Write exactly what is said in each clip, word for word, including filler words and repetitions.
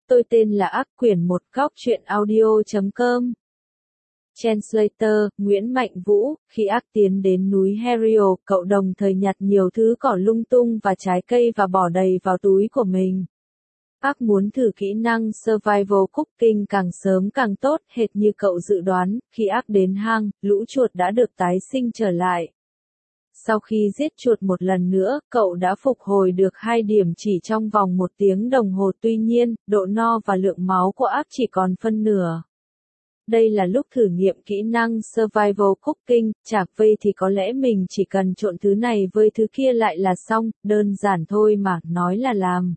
Tôi tên là Ác Quyển một góc truyện audio chấm com. Translator, Nguyễn Mạnh Vũ, khi Ác tiến đến núi Herial, cậu đồng thời nhặt nhiều thứ cỏ lung tung và trái cây và bỏ đầy vào túi của mình. Ác muốn thử kỹ năng Survival Cooking càng sớm càng tốt, hệt như cậu dự đoán, khi Ác đến hang, lũ chuột đã được tái sinh trở lại. Sau khi giết chuột một lần nữa, cậu đã phục hồi được hai điểm chỉ trong vòng một tiếng đồng hồ, tuy nhiên, độ no và lượng máu của Ác chỉ còn phân nửa. Đây là lúc thử nghiệm kỹ năng Survival Cooking, chạc vây thì có lẽ mình chỉ cần trộn thứ này với thứ kia lại là xong, đơn giản thôi mà, nói là làm.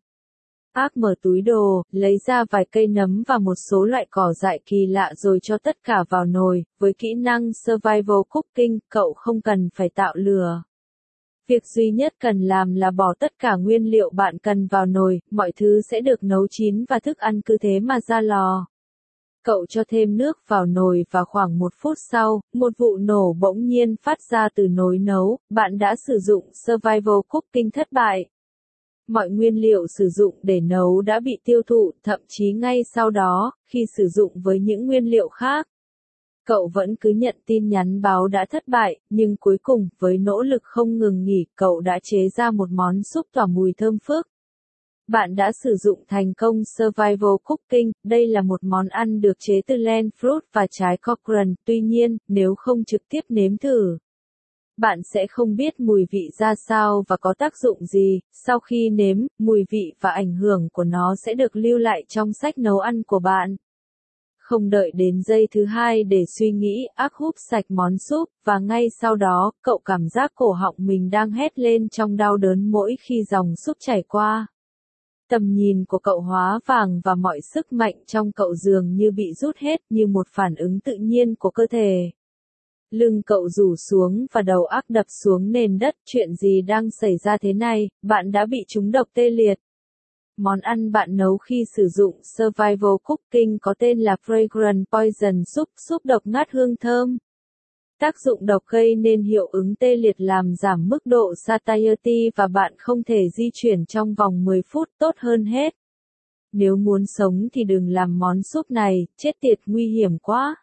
Ác mở túi đồ, lấy ra vài cây nấm và một số loại cỏ dại kỳ lạ rồi cho tất cả vào nồi. Với kỹ năng Survival Cooking, cậu không cần phải tạo lửa. Việc duy nhất cần làm là bỏ tất cả nguyên liệu bạn cần vào nồi, mọi thứ sẽ được nấu chín và thức ăn cứ thế mà ra lò. Cậu cho thêm nước vào nồi và khoảng một phút sau, một vụ nổ bỗng nhiên phát ra từ nồi nấu, bạn đã sử dụng Survival Cooking thất bại. Mọi nguyên liệu sử dụng để nấu đã bị tiêu thụ, thậm chí ngay sau đó, khi sử dụng với những nguyên liệu khác. Cậu vẫn cứ nhận tin nhắn báo đã thất bại, nhưng cuối cùng, với nỗ lực không ngừng nghỉ, cậu đã chế ra một món súp tỏa mùi thơm phức. Bạn đã sử dụng thành công Survival Cooking, đây là một món ăn được chế từ len fruit và trái cockerel, tuy nhiên, nếu không trực tiếp nếm thử, bạn sẽ không biết mùi vị ra sao và có tác dụng gì. Sau khi nếm, mùi vị và ảnh hưởng của nó sẽ được lưu lại trong sách nấu ăn của bạn. Không đợi đến giây thứ hai để suy nghĩ, Ác húp sạch món súp, và ngay sau đó, cậu cảm giác cổ họng mình đang hét lên trong đau đớn mỗi khi dòng súp chảy qua. Tầm nhìn của cậu hóa vàng và mọi sức mạnh trong cậu dường như bị rút hết, như một phản ứng tự nhiên của cơ thể. Lưng cậu rủ xuống và đầu Ác đập xuống nền đất. Chuyện gì đang xảy ra thế này? Bạn đã bị trúng độc tê liệt. Món ăn bạn nấu khi sử dụng Survival Cooking có tên là Fragrant Poison Soup, súp độc ngát hương thơm. Tác dụng độc gây nên hiệu ứng tê liệt, làm giảm mức độ satiety và bạn không thể di chuyển trong vòng mười phút. Tốt hơn hết, nếu muốn sống thì đừng làm món súp này, chết tiệt, nguy hiểm quá.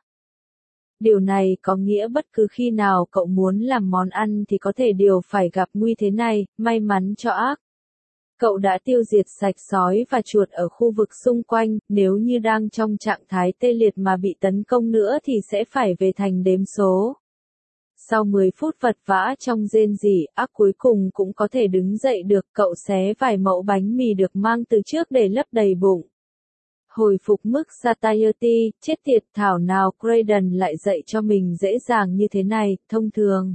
Điều này có nghĩa bất cứ khi nào cậu muốn làm món ăn thì có thể đều phải gặp nguy thế này. May mắn cho Ác, cậu đã tiêu diệt sạch sói và chuột ở khu vực xung quanh, nếu như đang trong trạng thái tê liệt mà bị tấn công nữa thì sẽ phải về thành đếm số. Sau mười phút vật vã trong rên rỉ, Ác cuối cùng cũng có thể đứng dậy được. Cậu xé vài mẩu bánh mì được mang từ trước để lấp đầy bụng. Hồi phục mức satiety, chết tiệt, thảo nào Graydon lại dạy cho mình dễ dàng như thế này. Thông thường,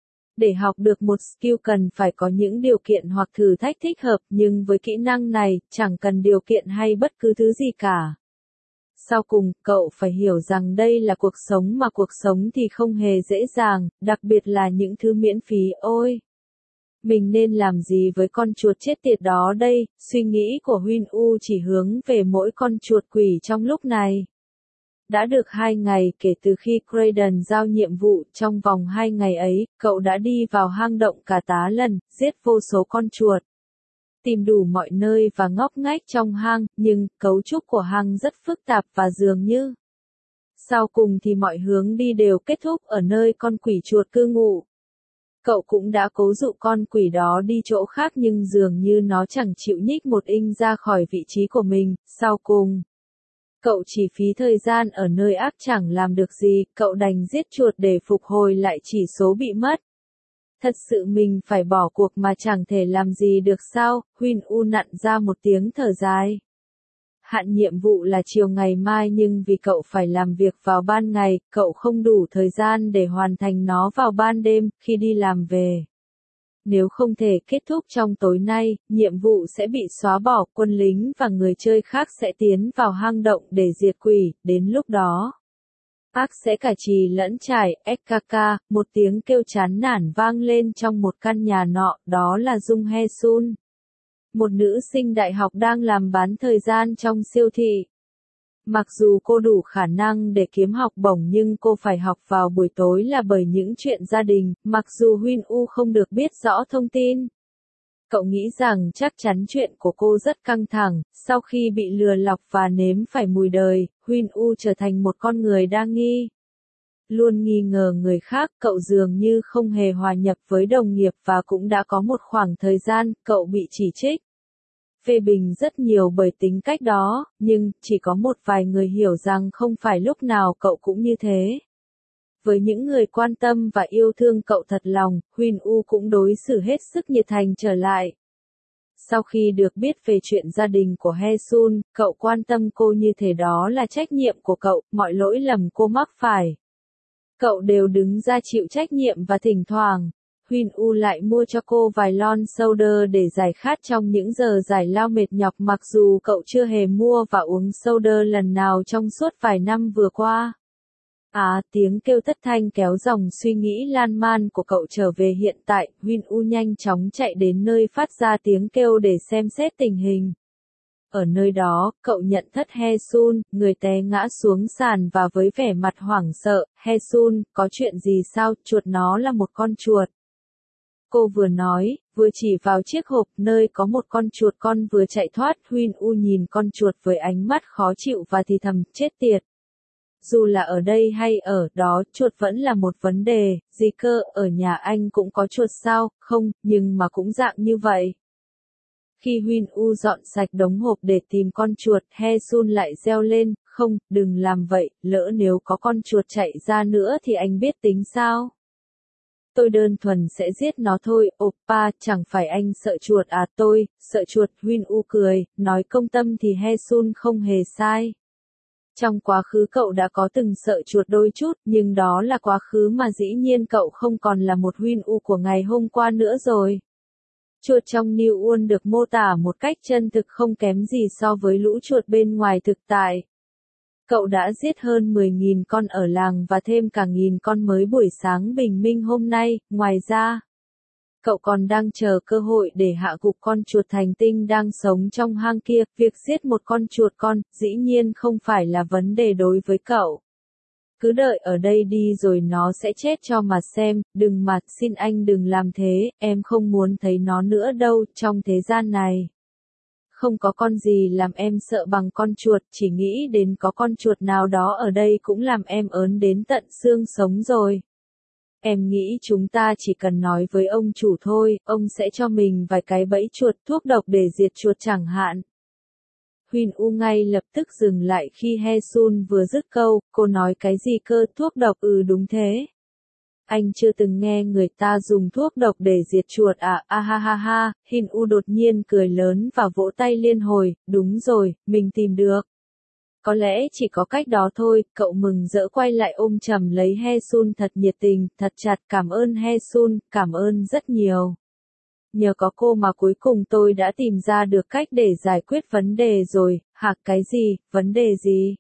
để học được một skill cần phải có những điều kiện hoặc thử thách thích hợp, nhưng với kỹ năng này, chẳng cần điều kiện hay bất cứ thứ gì cả. Sau cùng, cậu phải hiểu rằng đây là cuộc sống mà cuộc sống thì không hề dễ dàng, đặc biệt là những thứ miễn phí. Ôi! Mình nên làm gì với con chuột chết tiệt đó đây? Suy nghĩ của Huynh U chỉ hướng về mỗi con chuột quỷ trong lúc này. Đã được hai ngày kể từ khi Graydon giao nhiệm vụ, trong vòng hai ngày ấy, cậu đã đi vào hang động cả tá lần, giết vô số con chuột. Tìm đủ mọi nơi và ngóc ngách trong hang, nhưng cấu trúc của hang rất phức tạp và dường như sau cùng thì mọi hướng đi đều kết thúc ở nơi con quỷ chuột cư ngụ. Cậu cũng đã cố dụ con quỷ đó đi chỗ khác nhưng dường như nó chẳng chịu nhích một inch ra khỏi vị trí của mình. Sau cùng, cậu chỉ phí thời gian ở nơi Ác chẳng làm được gì, cậu đành giết chuột để phục hồi lại chỉ số bị mất. Thật sự mình phải bỏ cuộc mà chẳng thể làm gì được sao? Huynh U nặn ra một tiếng thở dài. Hạn nhiệm vụ là chiều ngày mai nhưng vì cậu phải làm việc vào ban ngày, cậu không đủ thời gian để hoàn thành nó vào ban đêm, khi đi làm về. Nếu không thể kết thúc trong tối nay, nhiệm vụ sẽ bị xóa bỏ, quân lính và người chơi khác sẽ tiến vào hang động để diệt quỷ, đến lúc đó, Ác sẽ cả trì lẫn trải. ét ca ca, một tiếng kêu chán nản vang lên trong một căn nhà nọ, đó là Dung He Sun. Một nữ sinh đại học đang làm bán thời gian trong siêu thị. Mặc dù cô đủ khả năng để kiếm học bổng nhưng cô phải học vào buổi tối là bởi những chuyện gia đình, mặc dù Huynh U không được biết rõ thông tin. Cậu nghĩ rằng chắc chắn chuyện của cô rất căng thẳng, sau khi bị lừa lọc và nếm phải mùi đời, Huyên U trở thành một con người đa nghi. Luôn nghi ngờ người khác, cậu dường như không hề hòa nhập với đồng nghiệp và cũng đã có một khoảng thời gian, cậu bị chỉ trích. Phê bình rất nhiều bởi tính cách đó, nhưng, chỉ có một vài người hiểu rằng không phải lúc nào cậu cũng như thế. Với những người quan tâm và yêu thương cậu thật lòng, Huyên U cũng đối xử hết sức nhiệt thành trở lại. Sau khi được biết về chuyện gia đình của Haesun, cậu quan tâm cô như thể đó là trách nhiệm của cậu, mọi lỗi lầm cô mắc phải. Cậu đều đứng ra chịu trách nhiệm và thỉnh thoảng, Huyên U lại mua cho cô vài lon soda để giải khát trong những giờ giải lao mệt nhọc mặc dù cậu chưa hề mua và uống soda lần nào trong suốt vài năm vừa qua. À, tiếng kêu thất thanh kéo dòng suy nghĩ lan man của cậu trở về hiện tại, Huyên U nhanh chóng chạy đến nơi phát ra tiếng kêu để xem xét tình hình. Ở nơi đó, cậu nhận thất Haesun, người té ngã xuống sàn và với vẻ mặt hoảng sợ, Haesun, có chuyện gì sao, chuột nó là một con chuột. Cô vừa nói, vừa chỉ vào chiếc hộp nơi có một con chuột con vừa chạy thoát, Huyên U nhìn con chuột với ánh mắt khó chịu và thì thầm, chết tiệt. Dù là ở đây hay ở đó, chuột vẫn là một vấn đề, gì cơ, ở nhà anh cũng có chuột sao, không, nhưng mà cũng dạng như vậy. Khi Huyên U dọn sạch đống hộp để tìm con chuột, Haesun lại reo lên, không, đừng làm vậy, lỡ nếu có con chuột chạy ra nữa thì anh biết tính sao? Tôi đơn thuần sẽ giết nó thôi, oppa, chẳng phải anh sợ chuột à, tôi, sợ chuột, Huyên U cười, nói công tâm thì Haesun không hề sai. Trong quá khứ cậu đã có từng sợ chuột đôi chút, nhưng đó là quá khứ mà dĩ nhiên cậu không còn là một Huyên U của ngày hôm qua nữa rồi. Chuột trong New World được mô tả một cách chân thực không kém gì so với lũ chuột bên ngoài thực tại. Cậu đã giết hơn mười nghìn con ở làng và thêm cả nghìn con mới buổi sáng bình minh hôm nay, ngoài ra. Cậu còn đang chờ cơ hội để hạ gục con chuột thành tinh đang sống trong hang kia, việc giết một con chuột con, dĩ nhiên không phải là vấn đề đối với cậu. Cứ đợi ở đây đi rồi nó sẽ chết cho mà xem, đừng mà, xin anh đừng làm thế, em không muốn thấy nó nữa đâu, trong thế gian này. Không có con gì làm em sợ bằng con chuột, chỉ nghĩ đến có con chuột nào đó ở đây cũng làm em ớn đến tận xương sống rồi. Em nghĩ chúng ta chỉ cần nói với ông chủ thôi, ông sẽ cho mình vài cái bẫy chuột thuốc độc để diệt chuột chẳng hạn. Huyên U ngay lập tức dừng lại khi Haesun vừa dứt câu, cô nói cái gì cơ, thuốc độc, ừ đúng thế. Anh chưa từng nghe người ta dùng thuốc độc để diệt chuột à, a ha ha ha, Huyên U đột nhiên cười lớn và vỗ tay liên hồi, đúng rồi, mình tìm được. Có lẽ chỉ có cách đó thôi, cậu mừng rỡ quay lại ôm chầm lấy Haesun thật nhiệt tình, thật chặt, cảm ơn Haesun, cảm ơn rất nhiều. Nhờ có cô mà cuối cùng tôi đã tìm ra được cách để giải quyết vấn đề rồi, hả cái gì, vấn đề gì?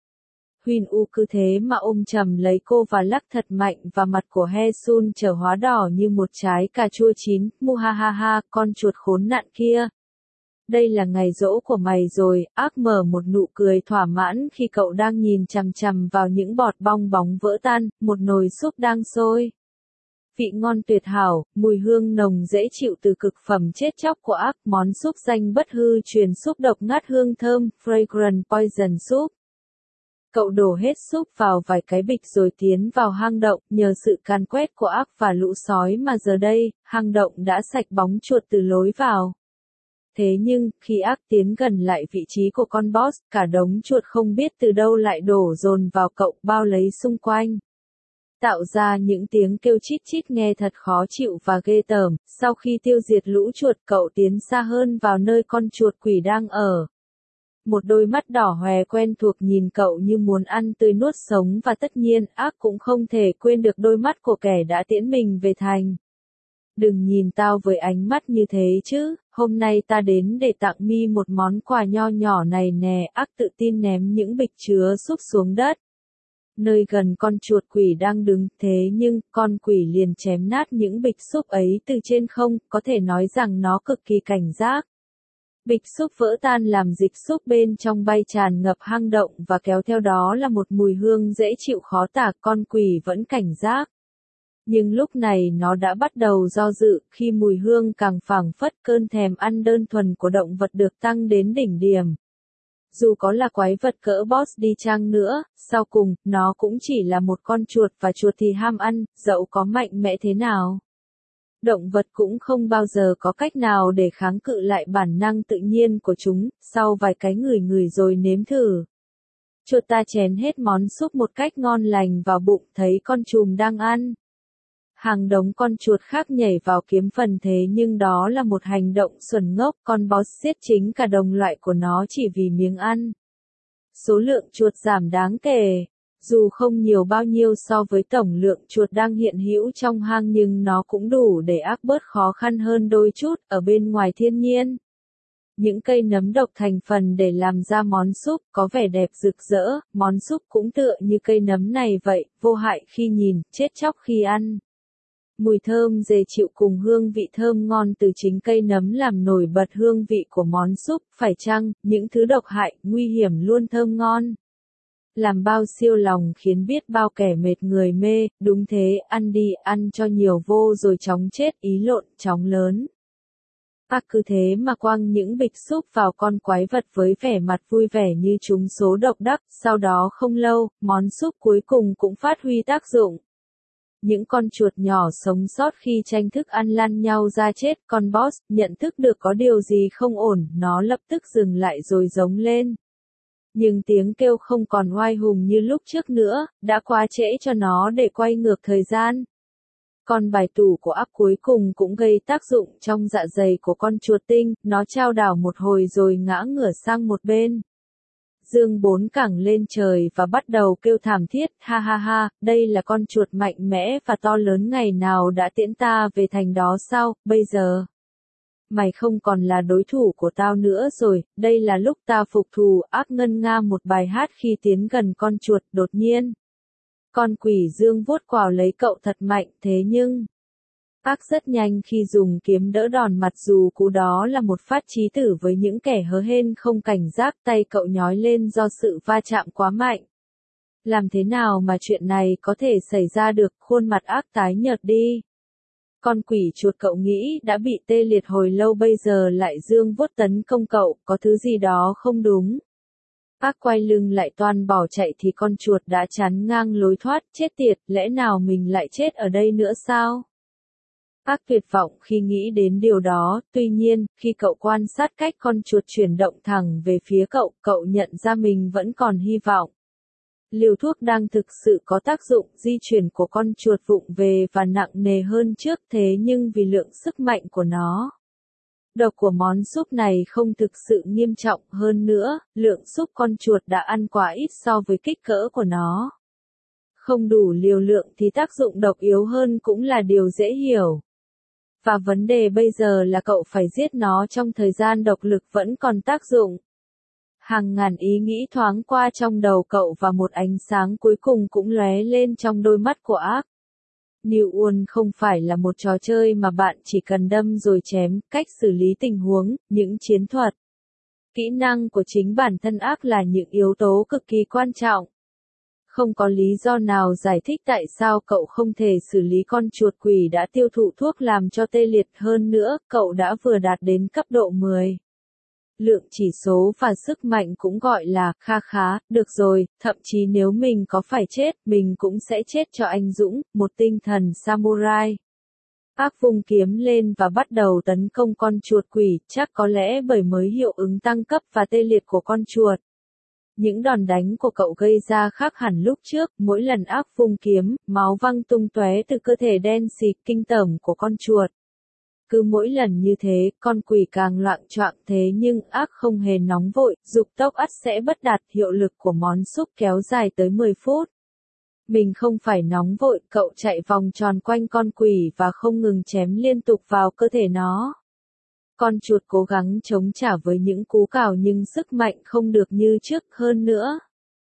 Huyên U cứ thế mà ôm chầm lấy cô và lắc thật mạnh và mặt của Haesun trở hóa đỏ như một trái cà chua chín, mu ha ha ha, con chuột khốn nạn kia. Đây là ngày giỗ của mày rồi, ác mở một nụ cười thỏa mãn khi cậu đang nhìn chằm chằm vào những bọt bong bóng vỡ tan, một nồi súp đang sôi. Vị ngon tuyệt hảo, mùi hương nồng dễ chịu từ cực phẩm chết chóc của ác, món súp danh bất hư truyền súp độc ngát hương thơm, fragrant poison soup. Cậu đổ hết súp vào vài cái bịch rồi tiến vào hang động, nhờ sự càn quét của ác và lũ sói mà giờ đây, hang động đã sạch bóng chuột từ lối vào. Thế nhưng, khi ác tiến gần lại vị trí của con boss, cả đống chuột không biết từ đâu lại đổ dồn vào cậu, bao lấy xung quanh. Tạo ra những tiếng kêu chít chít nghe thật khó chịu và ghê tởm, sau khi tiêu diệt lũ chuột cậu tiến xa hơn vào nơi con chuột quỷ đang ở. Một đôi mắt đỏ hoe quen thuộc nhìn cậu như muốn ăn tươi nuốt sống và tất nhiên ác cũng không thể quên được đôi mắt của kẻ đã tiễn mình về thành. Đừng nhìn tao với ánh mắt như thế chứ, hôm nay ta đến để tặng mi một món quà nho nhỏ này nè, ác tự tin ném những bịch chứa súp xuống đất. Nơi gần con chuột quỷ đang đứng, thế nhưng, con quỷ liền chém nát những bịch súp ấy từ trên không, có thể nói rằng nó cực kỳ cảnh giác. Bịch súp vỡ tan làm dịch súp bên trong bay tràn ngập hang động và kéo theo đó là một mùi hương dễ chịu khó tả, con quỷ vẫn cảnh giác. Nhưng lúc này nó đã bắt đầu do dự, khi mùi hương càng phảng phất, cơn thèm ăn đơn thuần của động vật được tăng đến đỉnh điểm. Dù có là quái vật cỡ boss đi chăng nữa, sau cùng, nó cũng chỉ là một con chuột và chuột thì ham ăn, dẫu có mạnh mẽ thế nào. Động vật cũng không bao giờ có cách nào để kháng cự lại bản năng tự nhiên của chúng, sau vài cái ngửi ngửi rồi nếm thử. Chuột ta chén hết món súp một cách ngon lành vào bụng, thấy con trùm đang ăn. Hàng đống con chuột khác nhảy vào kiếm phần, thế nhưng đó là một hành động xuẩn ngốc, con boss giết chính cả đồng loại của nó chỉ vì miếng ăn. Số lượng chuột giảm đáng kể. Dù không nhiều bao nhiêu so với tổng lượng chuột đang hiện hữu trong hang, nhưng nó cũng đủ để ác bớt khó khăn hơn đôi chút ở bên ngoài thiên nhiên. Những cây nấm độc thành phần để làm ra món súp có vẻ đẹp rực rỡ, món súp cũng tựa như cây nấm này vậy, vô hại khi nhìn, chết chóc khi ăn. Mùi thơm dễ chịu cùng hương vị thơm ngon từ chính cây nấm làm nổi bật hương vị của món súp, phải chăng, những thứ độc hại, nguy hiểm luôn thơm ngon. Làm bao siêu lòng khiến biết bao kẻ mệt người mê, đúng thế, ăn đi, ăn cho nhiều vô rồi chóng chết, ý lộn, chóng lớn. À cứ thế mà quăng những bịch súp vào con quái vật với vẻ mặt vui vẻ như chúng số độc đắc, sau đó không lâu, món súp cuối cùng cũng phát huy tác dụng. Những con chuột nhỏ sống sót khi tranh thức ăn lăn nhau ra chết, con boss nhận thức được có điều gì không ổn, nó lập tức dừng lại rồi giống lên. Nhưng tiếng kêu không còn oai hùng như lúc trước nữa, đã quá trễ cho nó để quay ngược thời gian. Con bài tủ của ác cuối cùng cũng gây tác dụng trong dạ dày của con chuột tinh, nó chao đảo một hồi rồi ngã ngửa sang một bên. Dương bốn cẳng lên trời và bắt đầu kêu thảm thiết, ha ha ha, đây là con chuột mạnh mẽ và to lớn ngày nào đã tiễn ta về thành đó sao, bây giờ. Mày không còn là đối thủ của tao nữa rồi, đây là lúc ta phục thù. Ác ngân nga một bài hát khi tiến gần con chuột, đột nhiên. Con quỷ dương vuốt quào lấy cậu thật mạnh, thế nhưng... Ác rất nhanh khi dùng kiếm đỡ đòn, mặc dù cú đó là một phát chí tử với những kẻ hớ hên không cảnh giác, tay cậu nhói lên do sự va chạm quá mạnh. Làm thế nào mà chuyện này có thể xảy ra được, khuôn mặt ác tái nhợt đi. Con quỷ chuột cậu nghĩ đã bị tê liệt hồi lâu bây giờ lại dương vuốt tấn công cậu, có thứ gì đó không đúng. Ác quay lưng lại toan bỏ chạy thì con chuột đã chắn ngang lối thoát, chết tiệt, lẽ nào mình lại chết ở đây nữa sao? Ác tuyệt vọng khi nghĩ đến điều đó, tuy nhiên, khi cậu quan sát cách con chuột chuyển động thẳng về phía cậu, cậu nhận ra mình vẫn còn hy vọng. Liều thuốc đang thực sự có tác dụng, di chuyển của con chuột vụng về và nặng nề hơn trước, thế nhưng vì lượng sức mạnh của nó. Độc của món súp này không thực sự nghiêm trọng, hơn nữa, lượng súp con chuột đã ăn quá ít so với kích cỡ của nó. Không đủ liều lượng thì tác dụng độc yếu hơn cũng là điều dễ hiểu. Và vấn đề bây giờ là cậu phải giết nó trong thời gian độc lực vẫn còn tác dụng. Hàng ngàn ý nghĩ thoáng qua trong đầu cậu và một ánh sáng cuối cùng cũng lóe lên trong đôi mắt của ác. New World không phải là một trò chơi mà bạn chỉ cần đâm rồi chém, cách xử lý tình huống, những chiến thuật. Kỹ năng của chính bản thân ác là những yếu tố cực kỳ quan trọng. Không có lý do nào giải thích tại sao cậu không thể xử lý con chuột quỷ đã tiêu thụ thuốc làm cho tê liệt, hơn nữa, cậu đã vừa đạt đến cấp độ mười. Lượng chỉ số và sức mạnh cũng gọi là kha khá, được rồi, thậm chí nếu mình có phải chết, mình cũng sẽ chết cho anh dũng, một tinh thần samurai. Ác vung kiếm lên và bắt đầu tấn công con chuột quỷ, chắc có lẽ bởi mới hiệu ứng tăng cấp và tê liệt của con chuột. Những đòn đánh của cậu gây ra khác hẳn lúc trước, mỗi lần ác vung kiếm, máu văng tung tóe từ cơ thể đen xì kinh tởm của con chuột. Cứ mỗi lần như thế, con quỷ càng loạng choạng, thế nhưng ác không hề nóng vội, dục tốc ắt sẽ bất đạt, hiệu lực của món súp kéo dài tới mười phút. Mình không phải nóng vội, cậu chạy vòng tròn quanh con quỷ và không ngừng chém liên tục vào cơ thể nó. Con chuột cố gắng chống trả với những cú cào nhưng sức mạnh không được như trước, hơn nữa.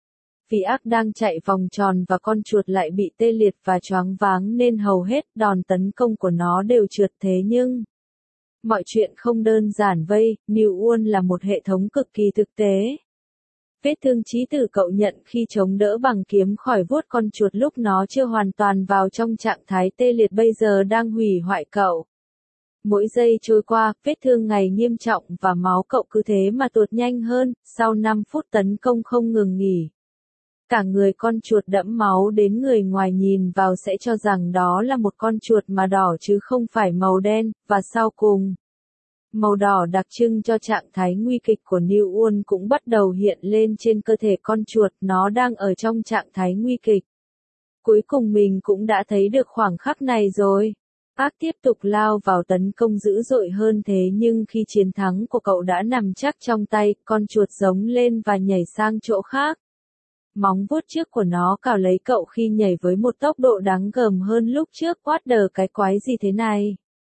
Vì ác đang chạy vòng tròn và con chuột lại bị tê liệt và choáng váng nên hầu hết đòn tấn công của nó đều trượt, thế nhưng mọi chuyện không đơn giản vây, New World là một hệ thống cực kỳ thực tế. Vết thương chí tử cậu nhận khi chống đỡ bằng kiếm khỏi vuốt con chuột lúc nó chưa hoàn toàn vào trong trạng thái tê liệt bây giờ đang hủy hoại cậu. Mỗi giây trôi qua, vết thương ngày nghiêm trọng và máu cậu cứ thế mà tuột nhanh hơn, sau năm phút tấn công không ngừng nghỉ. Cả người con chuột đẫm máu đến người ngoài nhìn vào sẽ cho rằng đó là một con chuột mà đỏ chứ không phải màu đen, và sau cùng, màu đỏ đặc trưng cho trạng thái nguy kịch của New Uôn cũng bắt đầu hiện lên trên cơ thể con chuột, nó đang ở trong trạng thái nguy kịch. Cuối cùng mình cũng đã thấy được khoảng khắc này rồi. Ác tiếp tục lao vào tấn công dữ dội hơn thế nhưng khi chiến thắng của cậu đã nằm chắc trong tay, con chuột giống lên và nhảy sang chỗ khác. Móng vuốt trước của nó cào lấy cậu khi nhảy với một tốc độ đáng gờm hơn lúc trước. What the cái quái gì thế này?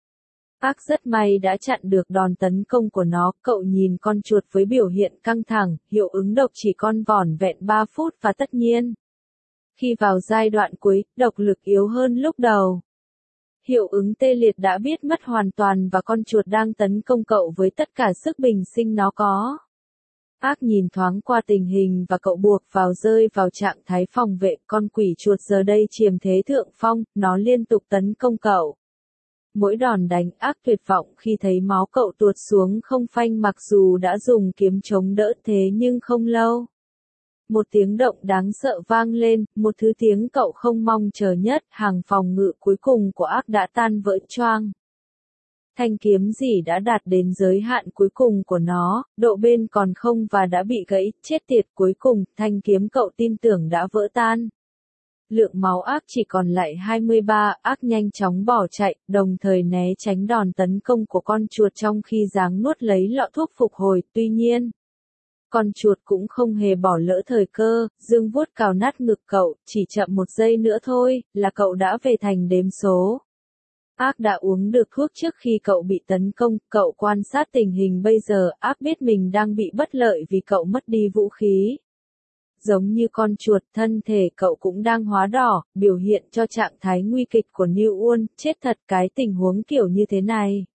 Ác rất may đã chặn được đòn tấn công của nó, cậu nhìn con chuột với biểu hiện căng thẳng, hiệu ứng độc chỉ còn vỏn vẹn ba phút và tất nhiên. Khi vào giai đoạn cuối, độc lực yếu hơn lúc đầu. Hiệu ứng tê liệt đã biết mất hoàn toàn và con chuột đang tấn công cậu với tất cả sức bình sinh nó có. Ác nhìn thoáng qua tình hình và cậu buộc vào rơi vào trạng thái phòng vệ, con quỷ chuột giờ đây chiếm thế thượng phong, nó liên tục tấn công cậu. Mỗi đòn đánh ác tuyệt vọng khi thấy máu cậu tuột xuống không phanh mặc dù đã dùng kiếm chống đỡ thế nhưng không lâu. Một tiếng động đáng sợ vang lên, một thứ tiếng cậu không mong chờ nhất, hàng phòng ngự cuối cùng của ác đã tan vỡ choang. Thanh kiếm gì đã đạt đến giới hạn cuối cùng của nó, độ bền còn không và đã bị gãy, chết tiệt cuối cùng, thanh kiếm cậu tin tưởng đã vỡ tan. Lượng máu ác chỉ còn lại hai mươi ba, ác nhanh chóng bỏ chạy, đồng thời né tránh đòn tấn công của con chuột trong khi giáng nuốt lấy lọ thuốc phục hồi, tuy nhiên. Con chuột cũng không hề bỏ lỡ thời cơ, dương vuốt cào nát ngực cậu, chỉ chậm một giây nữa thôi, là cậu đã về thành đếm số. Ác đã uống được thuốc trước khi cậu bị tấn công, cậu quan sát tình hình bây giờ, ác biết mình đang bị bất lợi vì cậu mất đi vũ khí. Giống như con chuột, thân thể cậu cũng đang hóa đỏ, biểu hiện cho trạng thái nguy kịch của New Uôn, chết thật cái tình huống kiểu như thế này.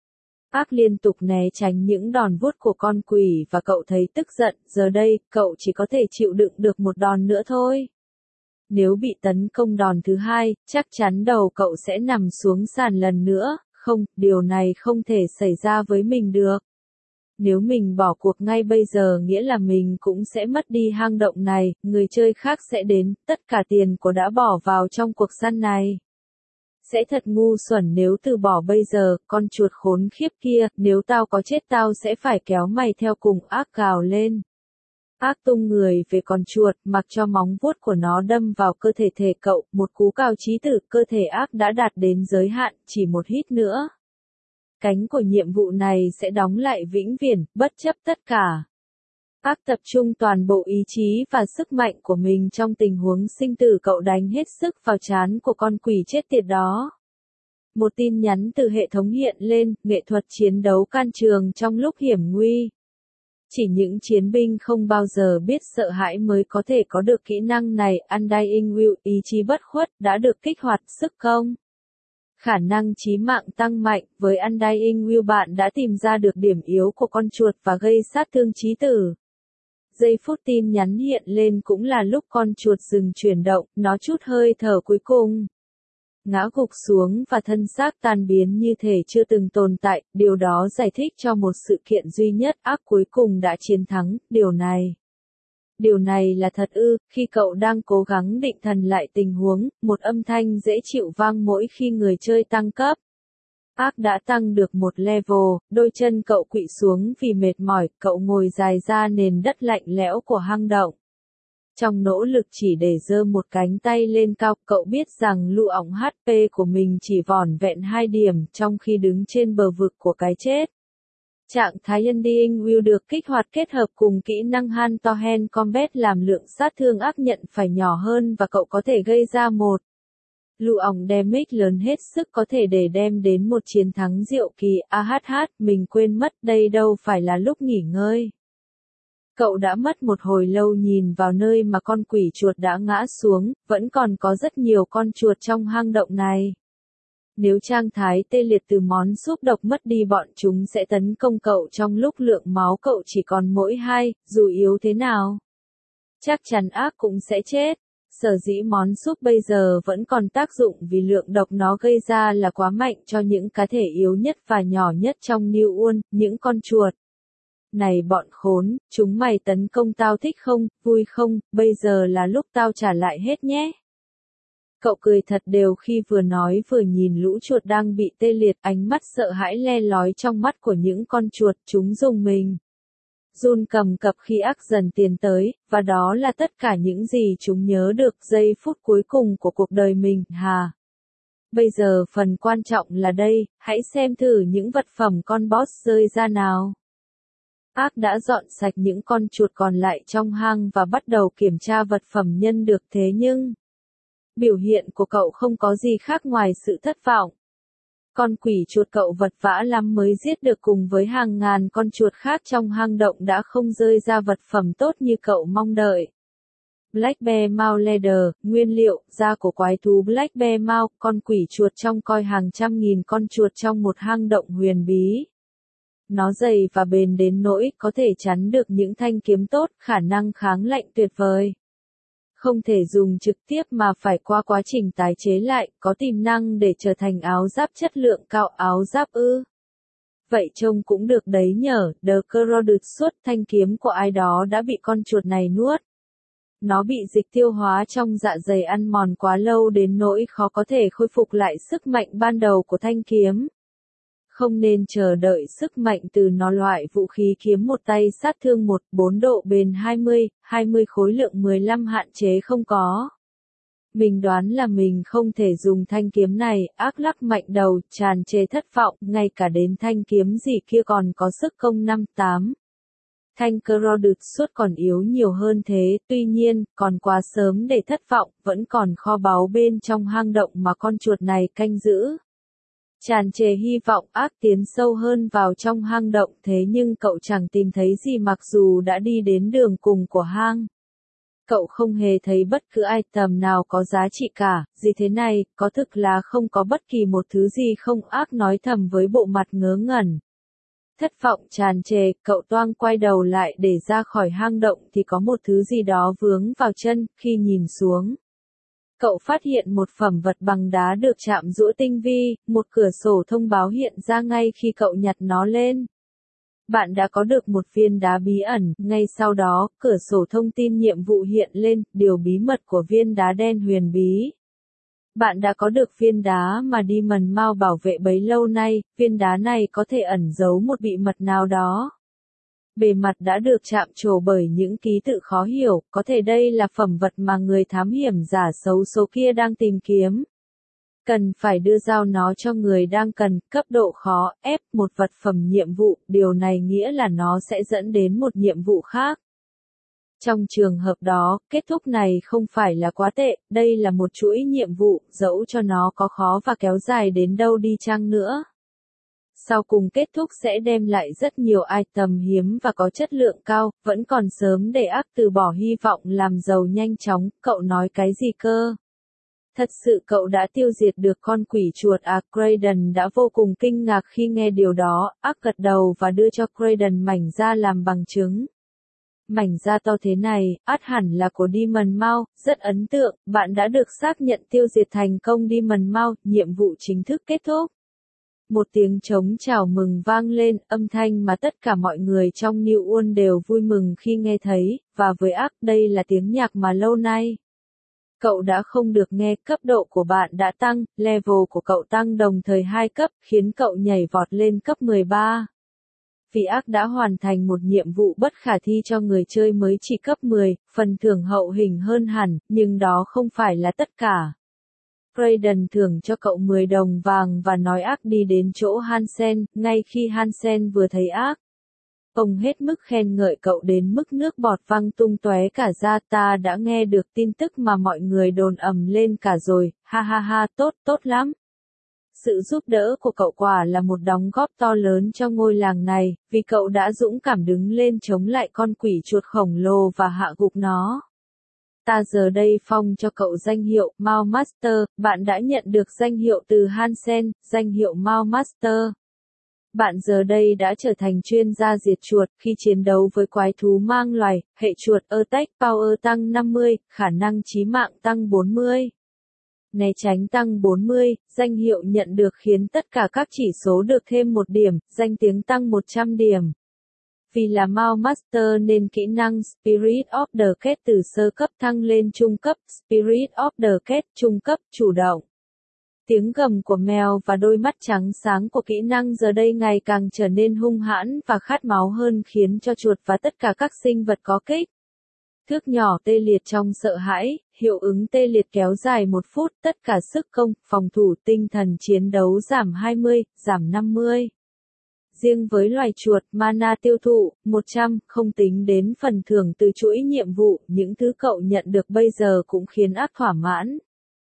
Ác liên tục né tránh những đòn vuốt của con quỷ và cậu thấy tức giận, giờ đây, cậu chỉ có thể chịu đựng được một đòn nữa thôi. Nếu bị tấn công đòn thứ hai, chắc chắn đầu cậu sẽ nằm xuống sàn lần nữa, không, điều này không thể xảy ra với mình được. Nếu mình bỏ cuộc ngay bây giờ nghĩa là mình cũng sẽ mất đi hang động này, người chơi khác sẽ đến, tất cả tiền của đã bỏ vào trong cuộc săn này. Sẽ thật ngu xuẩn nếu từ bỏ bây giờ, con chuột khốn khiếp kia, nếu tao có chết tao sẽ phải kéo mày theo cùng, ác gào lên. Ác tung người về con chuột, mặc cho móng vuốt của nó đâm vào cơ thể thể cậu, một cú cào chí tử, cơ thể ác đã đạt đến giới hạn, chỉ một hít nữa. Cánh của nhiệm vụ này sẽ đóng lại vĩnh viễn, bất chấp tất cả. Ác tập trung toàn bộ ý chí và sức mạnh của mình trong tình huống sinh tử, cậu đánh hết sức vào trán của con quỷ chết tiệt đó. Một tin nhắn từ hệ thống hiện lên, nghệ thuật chiến đấu can trường trong lúc hiểm nguy. Chỉ những chiến binh không bao giờ biết sợ hãi mới có thể có được kỹ năng này, Undying Will, ý chí bất khuất, đã được kích hoạt, sức công. Khả năng chí mạng tăng mạnh, với Undying Will bạn đã tìm ra được điểm yếu của con chuột và gây sát thương chí tử. Giây phút tin nhắn hiện lên cũng là lúc con chuột dừng chuyển động, nó chút hơi thở cuối cùng. Ngã gục xuống và thân xác tan biến như thể chưa từng tồn tại, điều đó giải thích cho một sự kiện duy nhất, ác cuối cùng đã chiến thắng, điều này. Điều này là thật ư, khi cậu đang cố gắng định thần lại tình huống, một âm thanh dễ chịu vang mỗi khi người chơi tăng cấp. Ác đã tăng được một level, đôi chân cậu quỵ xuống vì mệt mỏi, cậu ngồi dài ra nền đất lạnh lẽo của hang động. Trong nỗ lực chỉ để giơ một cánh tay lên cao, cậu biết rằng lũ ỏng hát pê của mình chỉ vỏn vẹn hai điểm trong khi đứng trên bờ vực của cái chết. Trạng thái Undying Will được kích hoạt kết hợp cùng kỹ năng Hand to Hand Combat làm lượng sát thương ác nhận phải nhỏ hơn và cậu có thể gây ra một lũ ỏng damage lớn hết sức có thể để đem đến một chiến thắng diệu kỳ. AHH, mình quên mất đây đâu phải là lúc nghỉ ngơi. Cậu đã mất một hồi lâu nhìn vào nơi mà con quỷ chuột đã ngã xuống, vẫn còn có rất nhiều con chuột trong hang động này. Nếu trạng thái tê liệt từ món súp độc mất đi bọn chúng sẽ tấn công cậu trong lúc lượng máu cậu chỉ còn mỗi hai, dù yếu thế nào. Chắc chắn ác cũng sẽ chết. Sở dĩ món súp bây giờ vẫn còn tác dụng vì lượng độc nó gây ra là quá mạnh cho những cá thể yếu nhất và nhỏ nhất trong New World, những con chuột. Này bọn khốn, chúng mày tấn công tao thích không, vui không, bây giờ là lúc tao trả lại hết nhé. Cậu cười thật đều khi vừa nói vừa nhìn lũ chuột đang bị tê liệt, ánh mắt sợ hãi le lói trong mắt của những con chuột, chúng rùng mình. Run cầm cập khi ác dần tiến tới, và đó là tất cả những gì chúng nhớ được giây phút cuối cùng của cuộc đời mình, hà. Bây giờ phần quan trọng là đây, hãy xem thử những vật phẩm con boss rơi ra nào. Ác đã dọn sạch những con chuột còn lại trong hang và bắt đầu kiểm tra vật phẩm nhân được thế nhưng... biểu hiện của cậu không có gì khác ngoài sự thất vọng. Con quỷ chuột cậu vật vã lắm mới giết được cùng với hàng ngàn con chuột khác trong hang động đã không rơi ra vật phẩm tốt như cậu mong đợi. Black Bear Mouse Leather, nguyên liệu, da của quái thú Black Bear Mouse, con quỷ chuột trong coi hàng trăm nghìn con chuột trong một hang động huyền bí. Nó dày và bền đến nỗi có thể chắn được những thanh kiếm tốt, khả năng kháng lạnh tuyệt vời. Không thể dùng trực tiếp mà phải qua quá trình tái chế lại, có tiềm năng để trở thành áo giáp chất lượng cao. Áo giáp ư? Vậy trông cũng được đấy nhở. The Corroded Sword, thanh kiếm của ai đó đã bị con chuột này nuốt. Nó bị dịch tiêu hóa trong dạ dày ăn mòn quá lâu đến nỗi khó có thể khôi phục lại sức mạnh ban đầu của thanh kiếm. Không nên chờ đợi sức mạnh từ nó. Loại vũ khí kiếm một tay sát thương một, bốn độ bền hai mươi, hai mươi khối lượng mười lăm hạn chế không có. Mình đoán là mình không thể dùng thanh kiếm này, ác lắc mạnh đầu, tràn trề thất vọng, ngay cả đến thanh kiếm gì kia còn có sức công năm tám. Thanh Corroded Sword còn yếu nhiều hơn thế, tuy nhiên, còn quá sớm để thất vọng, vẫn còn kho báu bên trong hang động mà con chuột này canh giữ. Tràn trề hy vọng, ác tiến sâu hơn vào trong hang động, thế nhưng cậu chẳng tìm thấy gì mặc dù đã đi đến đường cùng của hang. Cậu không hề thấy bất cứ item nào có giá trị cả, gì thế này, có thực là không có bất kỳ một thứ gì không, ác nói thầm với bộ mặt ngớ ngẩn. Thất vọng tràn trề, cậu toang quay đầu lại để ra khỏi hang động thì có một thứ gì đó vướng vào chân, khi nhìn xuống. Cậu phát hiện một phẩm vật bằng đá được chạm giũa tinh vi, một cửa sổ thông báo hiện ra ngay khi cậu nhặt nó lên. Bạn đã có được một viên đá bí ẩn, ngay sau đó, cửa sổ thông tin nhiệm vụ hiện lên, điều bí mật của viên đá đen huyền bí. Bạn đã có được viên đá mà Demon Mouse bảo vệ bấy lâu nay, viên đá này có thể ẩn giấu một bí mật nào đó. Bề mặt đã được chạm trổ bởi những ký tự khó hiểu, có thể đây là phẩm vật mà người thám hiểm giả xấu số kia đang tìm kiếm. Cần phải đưa giao nó cho người đang cần, cấp độ khó, ép một vật phẩm nhiệm vụ, điều này nghĩa là nó sẽ dẫn đến một nhiệm vụ khác. Trong trường hợp đó, kết thúc này không phải là quá tệ, đây là một chuỗi nhiệm vụ, dẫu cho nó có khó và kéo dài đến đâu đi chăng nữa. Sau cùng kết thúc sẽ đem lại rất nhiều item hiếm và có chất lượng cao, vẫn còn sớm để ác từ bỏ hy vọng làm giàu nhanh chóng, cậu nói cái gì cơ? Thật sự cậu đã tiêu diệt được con quỷ chuột à? Kraden đã vô cùng kinh ngạc khi nghe điều đó, ác gật đầu và đưa cho Kraden mảnh da làm bằng chứng. Mảnh da to thế này, ắt hẳn là của Demon Mouse, rất ấn tượng, bạn đã được xác nhận tiêu diệt thành công Demon Mouse, nhiệm vụ chính thức kết thúc. Một tiếng trống chào mừng vang lên, âm thanh mà tất cả mọi người trong New World đều vui mừng khi nghe thấy, và với ác đây là tiếng nhạc mà lâu nay cậu đã không được nghe. Cấp độ của bạn đã tăng, level của cậu tăng đồng thời hai cấp, khiến cậu nhảy vọt lên cấp mười ba. Vì ác đã hoàn thành một nhiệm vụ bất khả thi cho người chơi mới chỉ cấp mười, phần thưởng hậu hình hơn hẳn, nhưng đó không phải là tất cả. Kraden thưởng cho cậu mười đồng vàng và nói ác đi đến chỗ Hansen, ngay khi Hansen vừa thấy ác. Ông hết mức khen ngợi cậu đến mức nước bọt văng tung tóe cả ra. Ta đã nghe được tin tức mà mọi người đồn ầm lên cả rồi, ha ha ha, tốt, tốt lắm. Sự giúp đỡ của cậu quả là một đóng góp to lớn cho ngôi làng này, vì cậu đã dũng cảm đứng lên chống lại con quỷ chuột khổng lồ và hạ gục nó. Ta giờ đây phong cho cậu danh hiệu Mouse Master, bạn đã nhận được danh hiệu từ Hansen, danh hiệu Mouse Master. Bạn giờ đây đã trở thành chuyên gia diệt chuột, khi chiến đấu với quái thú mang loài, hệ chuột Attack Power tăng năm mươi, khả năng chí mạng tăng bốn mươi. Né tránh tăng bốn mươi, danh hiệu nhận được khiến tất cả các chỉ số được thêm một điểm, danh tiếng tăng một trăm điểm. Vì là Mouse Master nên kỹ năng Spirit of the Cat từ sơ cấp thăng lên trung cấp, Spirit of the Cat trung cấp, chủ động. Tiếng gầm của mèo và đôi mắt trắng sáng của kỹ năng giờ đây ngày càng trở nên hung hãn và khát máu hơn khiến cho chuột và tất cả các sinh vật có kích thước nhỏ tê liệt trong sợ hãi, hiệu ứng tê liệt kéo dài một phút, tất cả sức công, phòng thủ, tinh thần chiến đấu giảm hai mươi, giảm năm mươi. Riêng với loài chuột, mana tiêu thụ, một trăm, không tính đến phần thưởng từ chuỗi nhiệm vụ, những thứ cậu nhận được bây giờ cũng khiến ác thỏa mãn.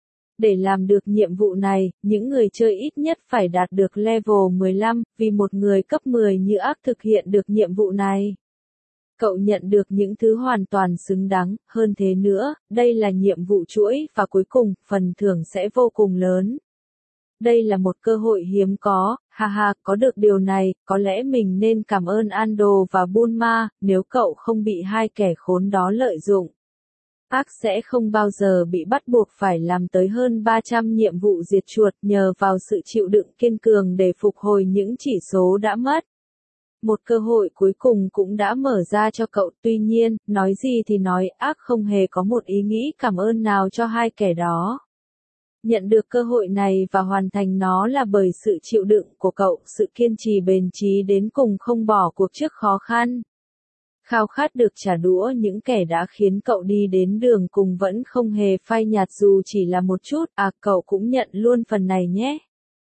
Để làm được nhiệm vụ này, những người chơi ít nhất phải đạt được level mười lăm, vì một người cấp mười như ác thực hiện được nhiệm vụ này. Cậu nhận được những thứ hoàn toàn xứng đáng, hơn thế nữa, đây là nhiệm vụ chuỗi, và cuối cùng, phần thưởng sẽ vô cùng lớn. Đây là một cơ hội hiếm có, haha, có được điều này, có lẽ mình nên cảm ơn Ando và Bulma, nếu cậu không bị hai kẻ khốn đó lợi dụng. Ác sẽ không bao giờ bị bắt buộc phải làm tới hơn ba trăm nhiệm vụ diệt chuột nhờ vào sự chịu đựng kiên cường để phục hồi những chỉ số đã mất. Một cơ hội cuối cùng cũng đã mở ra cho cậu, tuy nhiên, nói gì thì nói, ác không hề có một ý nghĩ cảm ơn nào cho hai kẻ đó. Nhận được cơ hội này và hoàn thành nó là bởi sự chịu đựng của cậu, sự kiên trì bền chí đến cùng không bỏ cuộc trước khó khăn. Khao khát được trả đũa những kẻ đã khiến cậu đi đến đường cùng vẫn không hề phai nhạt dù chỉ là một chút, à cậu cũng nhận luôn phần này nhé.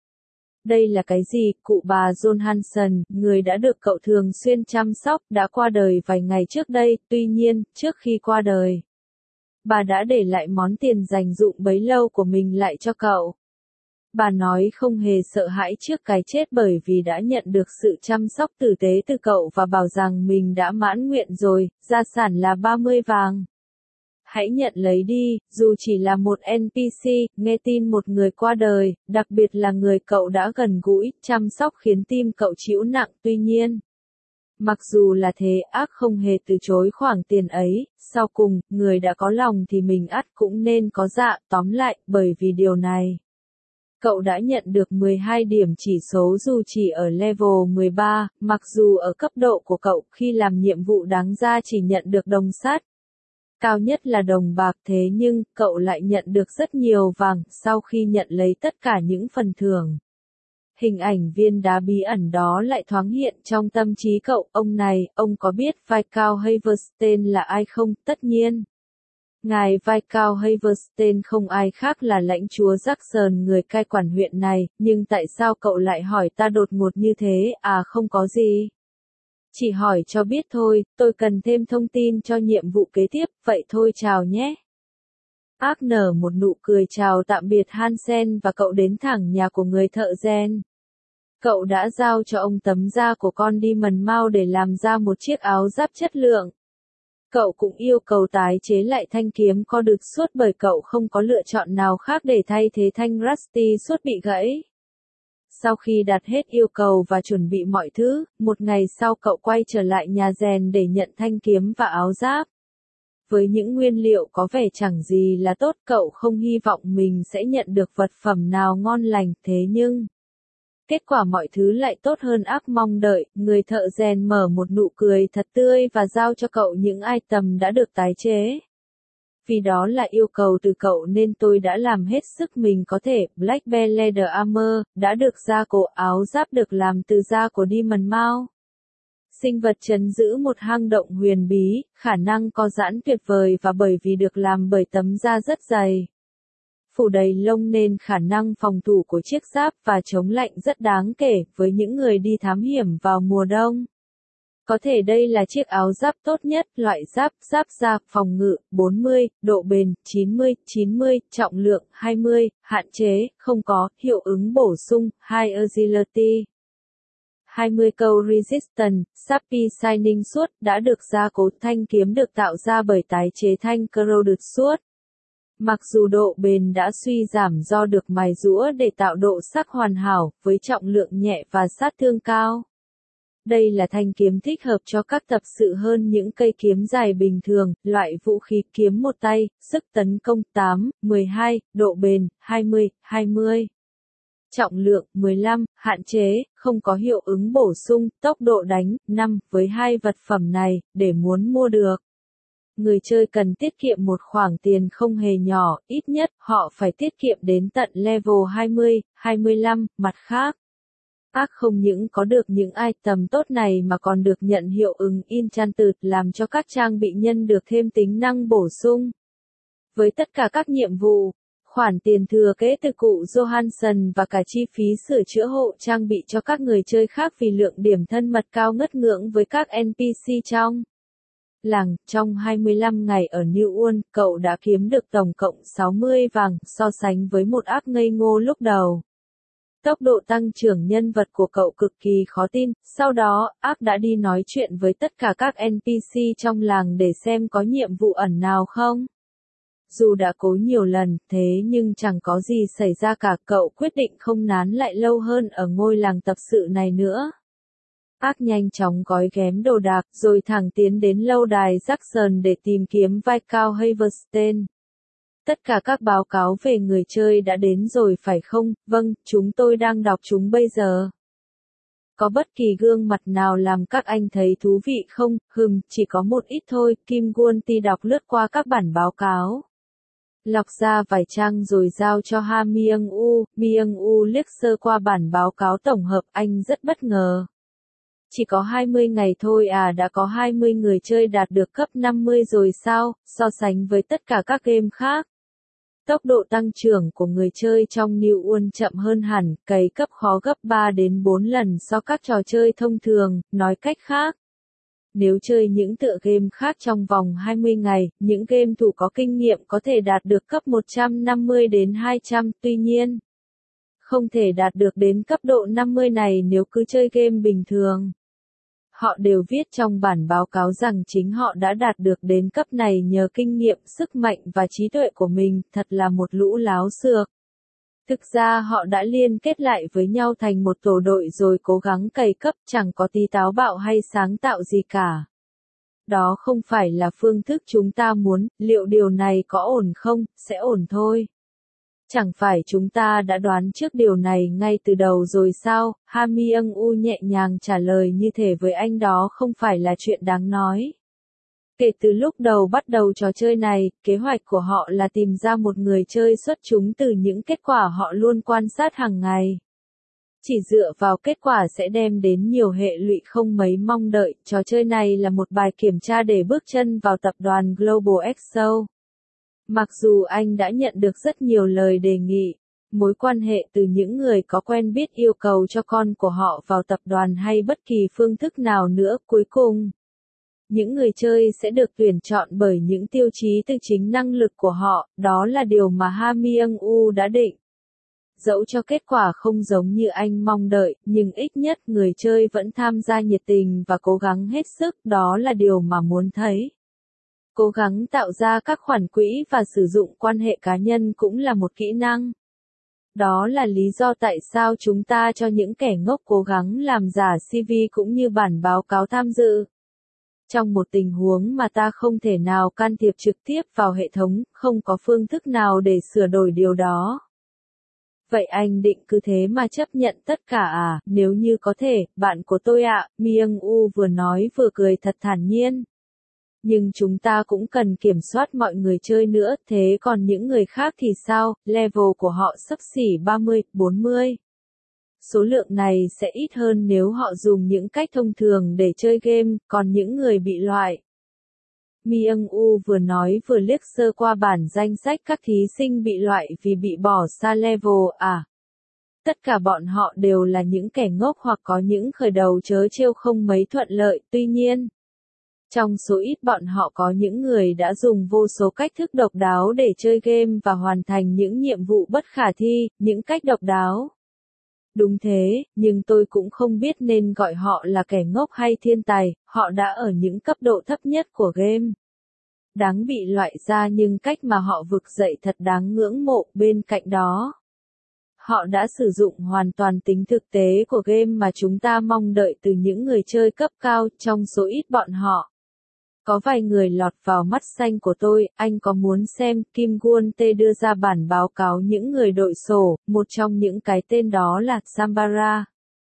Đây là cái gì? Cụ bà John Hanson, người đã được cậu thường xuyên chăm sóc, đã qua đời vài ngày trước đây, tuy nhiên, trước khi qua đời, bà đã để lại món tiền dành dụm bấy lâu của mình lại cho cậu. Bà nói không hề sợ hãi trước cái chết bởi vì đã nhận được sự chăm sóc tử tế từ cậu và bảo rằng mình đã mãn nguyện rồi, gia sản là ba mươi vàng. Hãy nhận lấy đi, dù chỉ là một en pê xê, nghe tin một người qua đời, đặc biệt là người cậu đã gần gũi, chăm sóc khiến tim cậu chịu nặng, tuy nhiên. Mặc dù là thế, ác không hề từ chối khoản tiền ấy, sau cùng, người đã có lòng thì mình ắt cũng nên có dạ, tóm lại, bởi vì điều này. Cậu đã nhận được mười hai điểm chỉ số dù chỉ ở level mười ba, mặc dù ở cấp độ của cậu khi làm nhiệm vụ đáng ra chỉ nhận được đồng sắt. Cao nhất là đồng bạc thế nhưng, cậu lại nhận được rất nhiều vàng sau khi nhận lấy tất cả những phần thưởng. Hình ảnh viên đá bí ẩn đó lại thoáng hiện trong tâm trí cậu, ông này, ông có biết Viscount Haverstein là ai không? Tất nhiên. Ngài Viscount Haverstein không ai khác là lãnh chúa Jackson người cai quản huyện này, nhưng tại sao cậu lại hỏi ta đột ngột như thế? À không có gì. Chỉ hỏi cho biết thôi, tôi cần thêm thông tin cho nhiệm vụ kế tiếp, vậy thôi chào nhé. Ác nở một nụ cười chào tạm biệt Hansen và cậu đến thẳng nhà của người thợ rèn. Cậu đã giao cho ông tấm da của con Demon Mouse để làm ra một chiếc áo giáp chất lượng. Cậu cũng yêu cầu tái chế lại thanh kiếm co đực suốt bởi cậu không có lựa chọn nào khác để thay thế thanh Rusty suốt bị gãy. Sau khi đặt hết yêu cầu và chuẩn bị mọi thứ, một ngày sau cậu quay trở lại nhà rèn để nhận thanh kiếm và áo giáp. Với những nguyên liệu có vẻ chẳng gì là tốt, cậu không hy vọng mình sẽ nhận được vật phẩm nào ngon lành, thế nhưng kết quả mọi thứ lại tốt hơn ác mong đợi, người thợ rèn mở một nụ cười thật tươi và giao cho cậu những item đã được tái chế. Vì đó là yêu cầu từ cậu nên tôi đã làm hết sức mình có thể, Black Bear Leather Armor, đã được da cổ áo giáp được làm từ da của Demon Mouse. Sinh vật trấn giữ một hang động huyền bí, khả năng co giãn tuyệt vời và bởi vì được làm bởi tấm da rất dày. Phủ đầy lông nên khả năng phòng thủ của chiếc giáp và chống lạnh rất đáng kể với những người đi thám hiểm vào mùa đông. Có thể đây là chiếc áo giáp tốt nhất, loại giáp, giáp da, phòng ngự, bốn mươi, độ bền, chín mươi, chín mươi, trọng lượng, hai mươi, hạn chế, không có, hiệu ứng bổ sung, High Agility. hai mươi câu Resistance, Sappy Shining Sword đã được gia cố. Thanh kiếm được tạo ra bởi tái chế thanh Corroded Sword. Mặc dù độ bền đã suy giảm do được mài giũa để tạo độ sắc hoàn hảo, với trọng lượng nhẹ và sát thương cao. Đây là thanh kiếm thích hợp cho các tập sự hơn những cây kiếm dài bình thường. Loại vũ khí kiếm một tay, sức tấn công tám, mười hai, độ bền hai mươi, hai mươi. Trọng lượng mười lăm, hạn chế, không có hiệu ứng bổ sung, tốc độ đánh năm. Với hai vật phẩm này, để muốn mua được, người chơi cần tiết kiệm một khoản tiền không hề nhỏ, ít nhất họ phải tiết kiệm đến tận level hai mươi, hai mươi lăm. Mặt khác, Ark không những có được những item tốt này mà còn được nhận hiệu ứng Enchanted làm cho các trang bị nhân được thêm tính năng bổ sung. Với tất cả các nhiệm vụ, khoản tiền thừa kế từ cụ Johansson và cả chi phí sửa chữa hộ trang bị cho các người chơi khác vì lượng điểm thân mật cao ngất ngưỡng với các en pê xê trong làng. Trong hai mươi lăm ngày ở New World, cậu đã kiếm được tổng cộng sáu mươi vàng, so sánh với một Ark ngây ngô lúc đầu. Tốc độ tăng trưởng nhân vật của cậu cực kỳ khó tin. Sau đó, Ark đã đi nói chuyện với tất cả các en pê xê trong làng để xem có nhiệm vụ ẩn nào không. Dù đã cố nhiều lần, thế nhưng chẳng có gì xảy ra cả. Cậu quyết định không nán lại lâu hơn ở ngôi làng tập sự này nữa. Ark nhanh chóng gói ghém đồ đạc, rồi thẳng tiến đến lâu đài Jackson để tìm kiếm Viscount Haverstein. Tất cả các báo cáo về người chơi đã đến rồi phải không? Vâng, chúng tôi đang đọc chúng bây giờ. Có bất kỳ gương mặt nào làm các anh thấy thú vị không? Hừm, chỉ có một ít thôi. Kim Gunty đọc lướt qua các bản báo cáo, lọc ra vài trang rồi giao cho Ha Myung-woo. Myung-woo liếc sơ qua bản báo cáo tổng hợp, anh rất bất ngờ. Chỉ có hai mươi ngày thôi à, đã có hai mươi người chơi đạt được cấp năm mươi rồi sao? So sánh với tất cả các game khác, tốc độ tăng trưởng của người chơi trong New World chậm hơn hẳn, cày cấp khó gấp ba đến bốn lần so các trò chơi thông thường. Nói cách khác, nếu chơi những tựa game khác trong vòng hai mươi ngày, những game thủ có kinh nghiệm có thể đạt được cấp một trăm năm mươi đến hai trăm, tuy nhiên, không thể đạt được đến cấp độ năm mươi này nếu cứ chơi game bình thường. Họ đều viết trong bản báo cáo rằng chính họ đã đạt được đến cấp này nhờ kinh nghiệm, sức mạnh và trí tuệ của mình. Thật là một lũ láo xược. Thực ra họ đã liên kết lại với nhau thành một tổ đội rồi cố gắng cày cấp, chẳng có tí táo bạo hay sáng tạo gì cả. Đó không phải là phương thức chúng ta muốn. Liệu điều này có ổn không? Sẽ ổn thôi. Chẳng phải chúng ta đã đoán trước điều này ngay từ đầu rồi sao? Ha Myung-woo nhẹ nhàng trả lời, như thể với anh đó không phải là chuyện đáng nói. Kể từ lúc đầu bắt đầu trò chơi này, kế hoạch của họ là tìm ra một người chơi xuất chúng từ những kết quả họ luôn quan sát hàng ngày. Chỉ dựa vào kết quả sẽ đem đến nhiều hệ lụy không mấy mong đợi. Trò chơi này là một bài kiểm tra để bước chân vào tập đoàn Global Exo. Mặc dù anh đã nhận được rất nhiều lời đề nghị, mối quan hệ từ những người có quen biết yêu cầu cho con của họ vào tập đoàn hay bất kỳ phương thức nào nữa, cuối cùng, những người chơi sẽ được tuyển chọn bởi những tiêu chí từ chính năng lực của họ. Đó là điều mà Ha Myung-woo đã định. Dẫu cho kết quả không giống như anh mong đợi, nhưng ít nhất người chơi vẫn tham gia nhiệt tình và cố gắng hết sức. Đó là điều mà muốn thấy. Cố gắng tạo ra các khoản quỹ và sử dụng quan hệ cá nhân cũng là một kỹ năng. Đó là lý do tại sao chúng ta cho những kẻ ngốc cố gắng làm giả xê vê cũng như bản báo cáo tham dự. Trong một tình huống mà ta không thể nào can thiệp trực tiếp vào hệ thống, không có phương thức nào để sửa đổi điều đó. Vậy anh định cứ thế mà chấp nhận tất cả à? Nếu như có thể, bạn của tôi ạ, Myung-woo vừa nói vừa cười thật thản nhiên. Nhưng chúng ta cũng cần kiểm soát mọi người chơi nữa, thế còn những người khác thì sao? Level của họ xấp xỉ ba mươi, bốn mươi. Số lượng này sẽ ít hơn nếu họ dùng những cách thông thường để chơi game, còn những người bị loại. Myung-woo vừa nói vừa liếc sơ qua bản danh sách các thí sinh bị loại vì bị bỏ xa level à. Tất cả bọn họ đều là những kẻ ngốc hoặc có những khởi đầu trớ trêu không mấy thuận lợi, tuy nhiên, trong số ít bọn họ có những người đã dùng vô số cách thức độc đáo để chơi game và hoàn thành những nhiệm vụ bất khả thi. Những cách độc đáo Đúng thế, nhưng tôi cũng không biết nên gọi họ là kẻ ngốc hay thiên tài, họ đã ở những cấp độ thấp nhất của game. Đáng bị loại ra nhưng cách mà họ vực dậy thật đáng ngưỡng mộ. Bên cạnh đó, họ đã sử dụng hoàn toàn tính thực tế của game mà chúng ta mong đợi từ những người chơi cấp cao. Trong số ít bọn họ, có vài người lọt vào mắt xanh của tôi. Anh có muốn xem? Kim Won Tae đưa ra bản báo cáo những người đội sổ, một trong những cái tên đó là Sambara.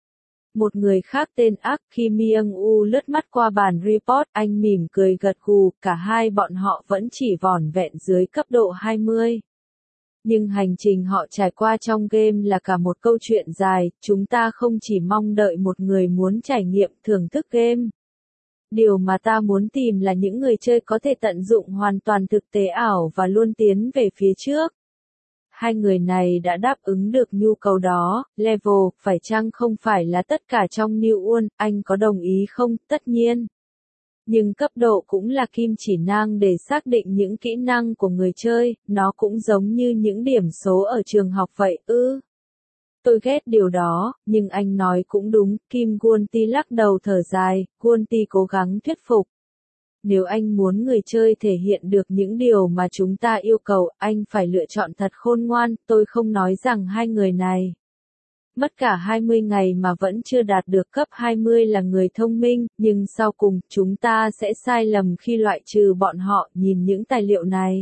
Một người khác tên Ak. Khi Myung U lướt mắt qua bản report, anh mỉm cười gật gù. Cả hai bọn họ vẫn chỉ vỏn vẹn dưới cấp độ hai mươi. Nhưng hành trình họ trải qua trong game là cả một câu chuyện dài. Chúng ta không chỉ mong đợi một người muốn trải nghiệm thưởng thức game. Điều mà ta muốn tìm là những người chơi có thể tận dụng hoàn toàn thực tế ảo và luôn tiến về phía trước. Hai người này đã đáp ứng được nhu cầu đó. Level, phải chăng không phải là tất cả trong New World, anh có đồng ý không? Tất nhiên. Nhưng cấp độ cũng là kim chỉ nam để xác định những kỹ năng của người chơi, nó cũng giống như những điểm số ở trường học vậy ư. Tôi ghét điều đó, nhưng anh nói cũng đúng. Kim Won Tae lắc đầu thở dài. Won Tae cố gắng thuyết phục. Nếu anh muốn người chơi thể hiện được những điều mà chúng ta yêu cầu, anh phải lựa chọn thật khôn ngoan. Tôi không nói rằng hai người này mất cả hai mươi ngày mà vẫn chưa đạt được cấp hai mươi là người thông minh, nhưng sau cùng, chúng ta sẽ sai lầm khi loại trừ bọn họ. Nhìn những tài liệu này.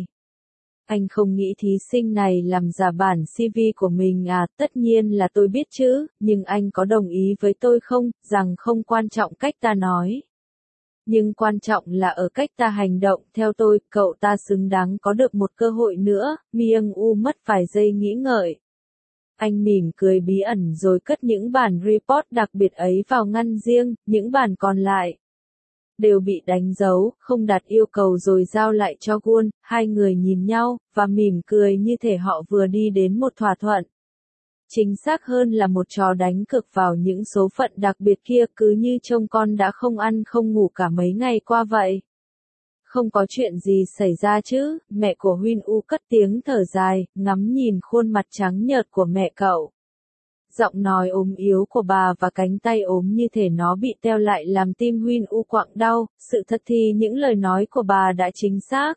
Anh không nghĩ thí sinh này làm giả bản xê vê của mình à? Tất nhiên là tôi biết chứ, nhưng anh có đồng ý với tôi không, rằng không quan trọng cách ta nói. Nhưng quan trọng là ở cách ta hành động. Theo tôi, cậu ta xứng đáng có được một cơ hội nữa. Myung U mất vài giây nghĩ ngợi. Anh mỉm cười bí ẩn rồi cất những bản report đặc biệt ấy vào ngăn riêng. Những bản còn lại đều bị đánh dấu, không đạt yêu cầu rồi giao lại cho Won. Hai người nhìn nhau, và mỉm cười như thể họ vừa đi đến một thỏa thuận. Chính xác hơn là một trò đánh cược vào những số phận đặc biệt kia, cứ như trông con đã không ăn không ngủ cả mấy ngày qua vậy. Không có chuyện gì xảy ra chứ? Mẹ của Huyên U cất tiếng thở dài, ngắm nhìn khuôn mặt trắng nhợt của mẹ cậu. Giọng nói ốm yếu của bà và cánh tay ốm như thể nó bị teo lại làm tim Huyên U quặn đau. Sự thật thì những lời nói của bà đã chính xác.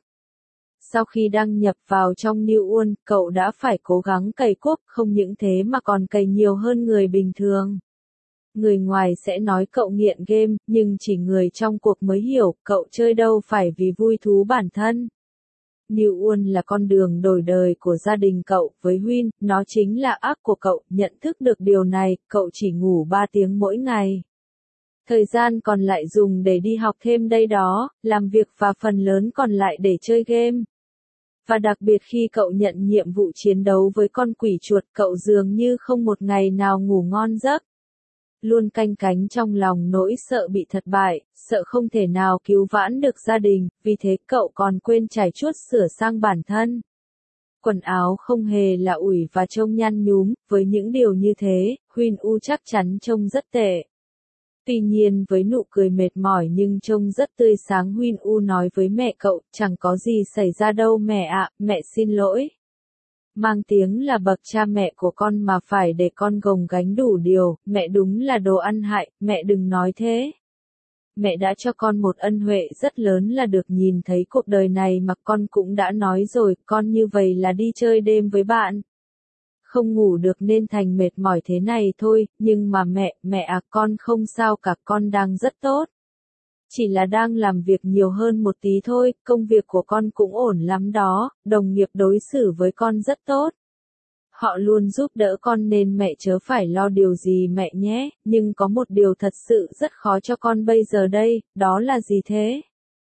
Sau khi đăng nhập vào trong New World, cậu đã phải cố gắng cày cuốc, không những thế mà còn cày nhiều hơn người bình thường. Người ngoài sẽ nói cậu nghiện game, nhưng chỉ người trong cuộc mới hiểu, cậu chơi đâu phải vì vui thú bản thân. New World là con đường đổi đời của gia đình cậu, với Huyên, nó chính là ác của cậu. Nhận thức được điều này, cậu chỉ ngủ ba tiếng mỗi ngày. Thời gian còn lại dùng để đi học thêm đây đó, làm việc và phần lớn còn lại để chơi game. Và đặc biệt khi cậu nhận nhiệm vụ chiến đấu với con quỷ chuột, cậu dường như không một ngày nào ngủ ngon giấc. Luôn canh cánh trong lòng nỗi sợ bị thất bại, sợ không thể nào cứu vãn được gia đình, vì thế cậu còn quên chải chuốt sửa sang bản thân. Quần áo không hề là ủi và trông nhăn nhúm, với những điều như thế, Huyên U chắc chắn trông rất tệ. Tuy nhiên với nụ cười mệt mỏi nhưng trông rất tươi sáng, Huyên U nói với mẹ cậu, chẳng có gì xảy ra đâu mẹ ạ, mẹ xin lỗi. Mang tiếng là bậc cha mẹ của con mà phải để con gồng gánh đủ điều, mẹ đúng là đồ ăn hại, mẹ đừng nói thế. Mẹ đã cho con một ân huệ rất lớn là được nhìn thấy cuộc đời này mà con cũng đã nói rồi, con như vậy là đi chơi đêm với bạn. Không ngủ được nên thành mệt mỏi thế này thôi, nhưng mà mẹ, mẹ à con không sao cả, con đang rất tốt. Chỉ là đang làm việc nhiều hơn một tí thôi, công việc của con cũng ổn lắm đó, đồng nghiệp đối xử với con rất tốt. Họ luôn giúp đỡ con nên mẹ chớ phải lo điều gì mẹ nhé, nhưng có một điều thật sự rất khó cho con bây giờ đây, đó là gì thế?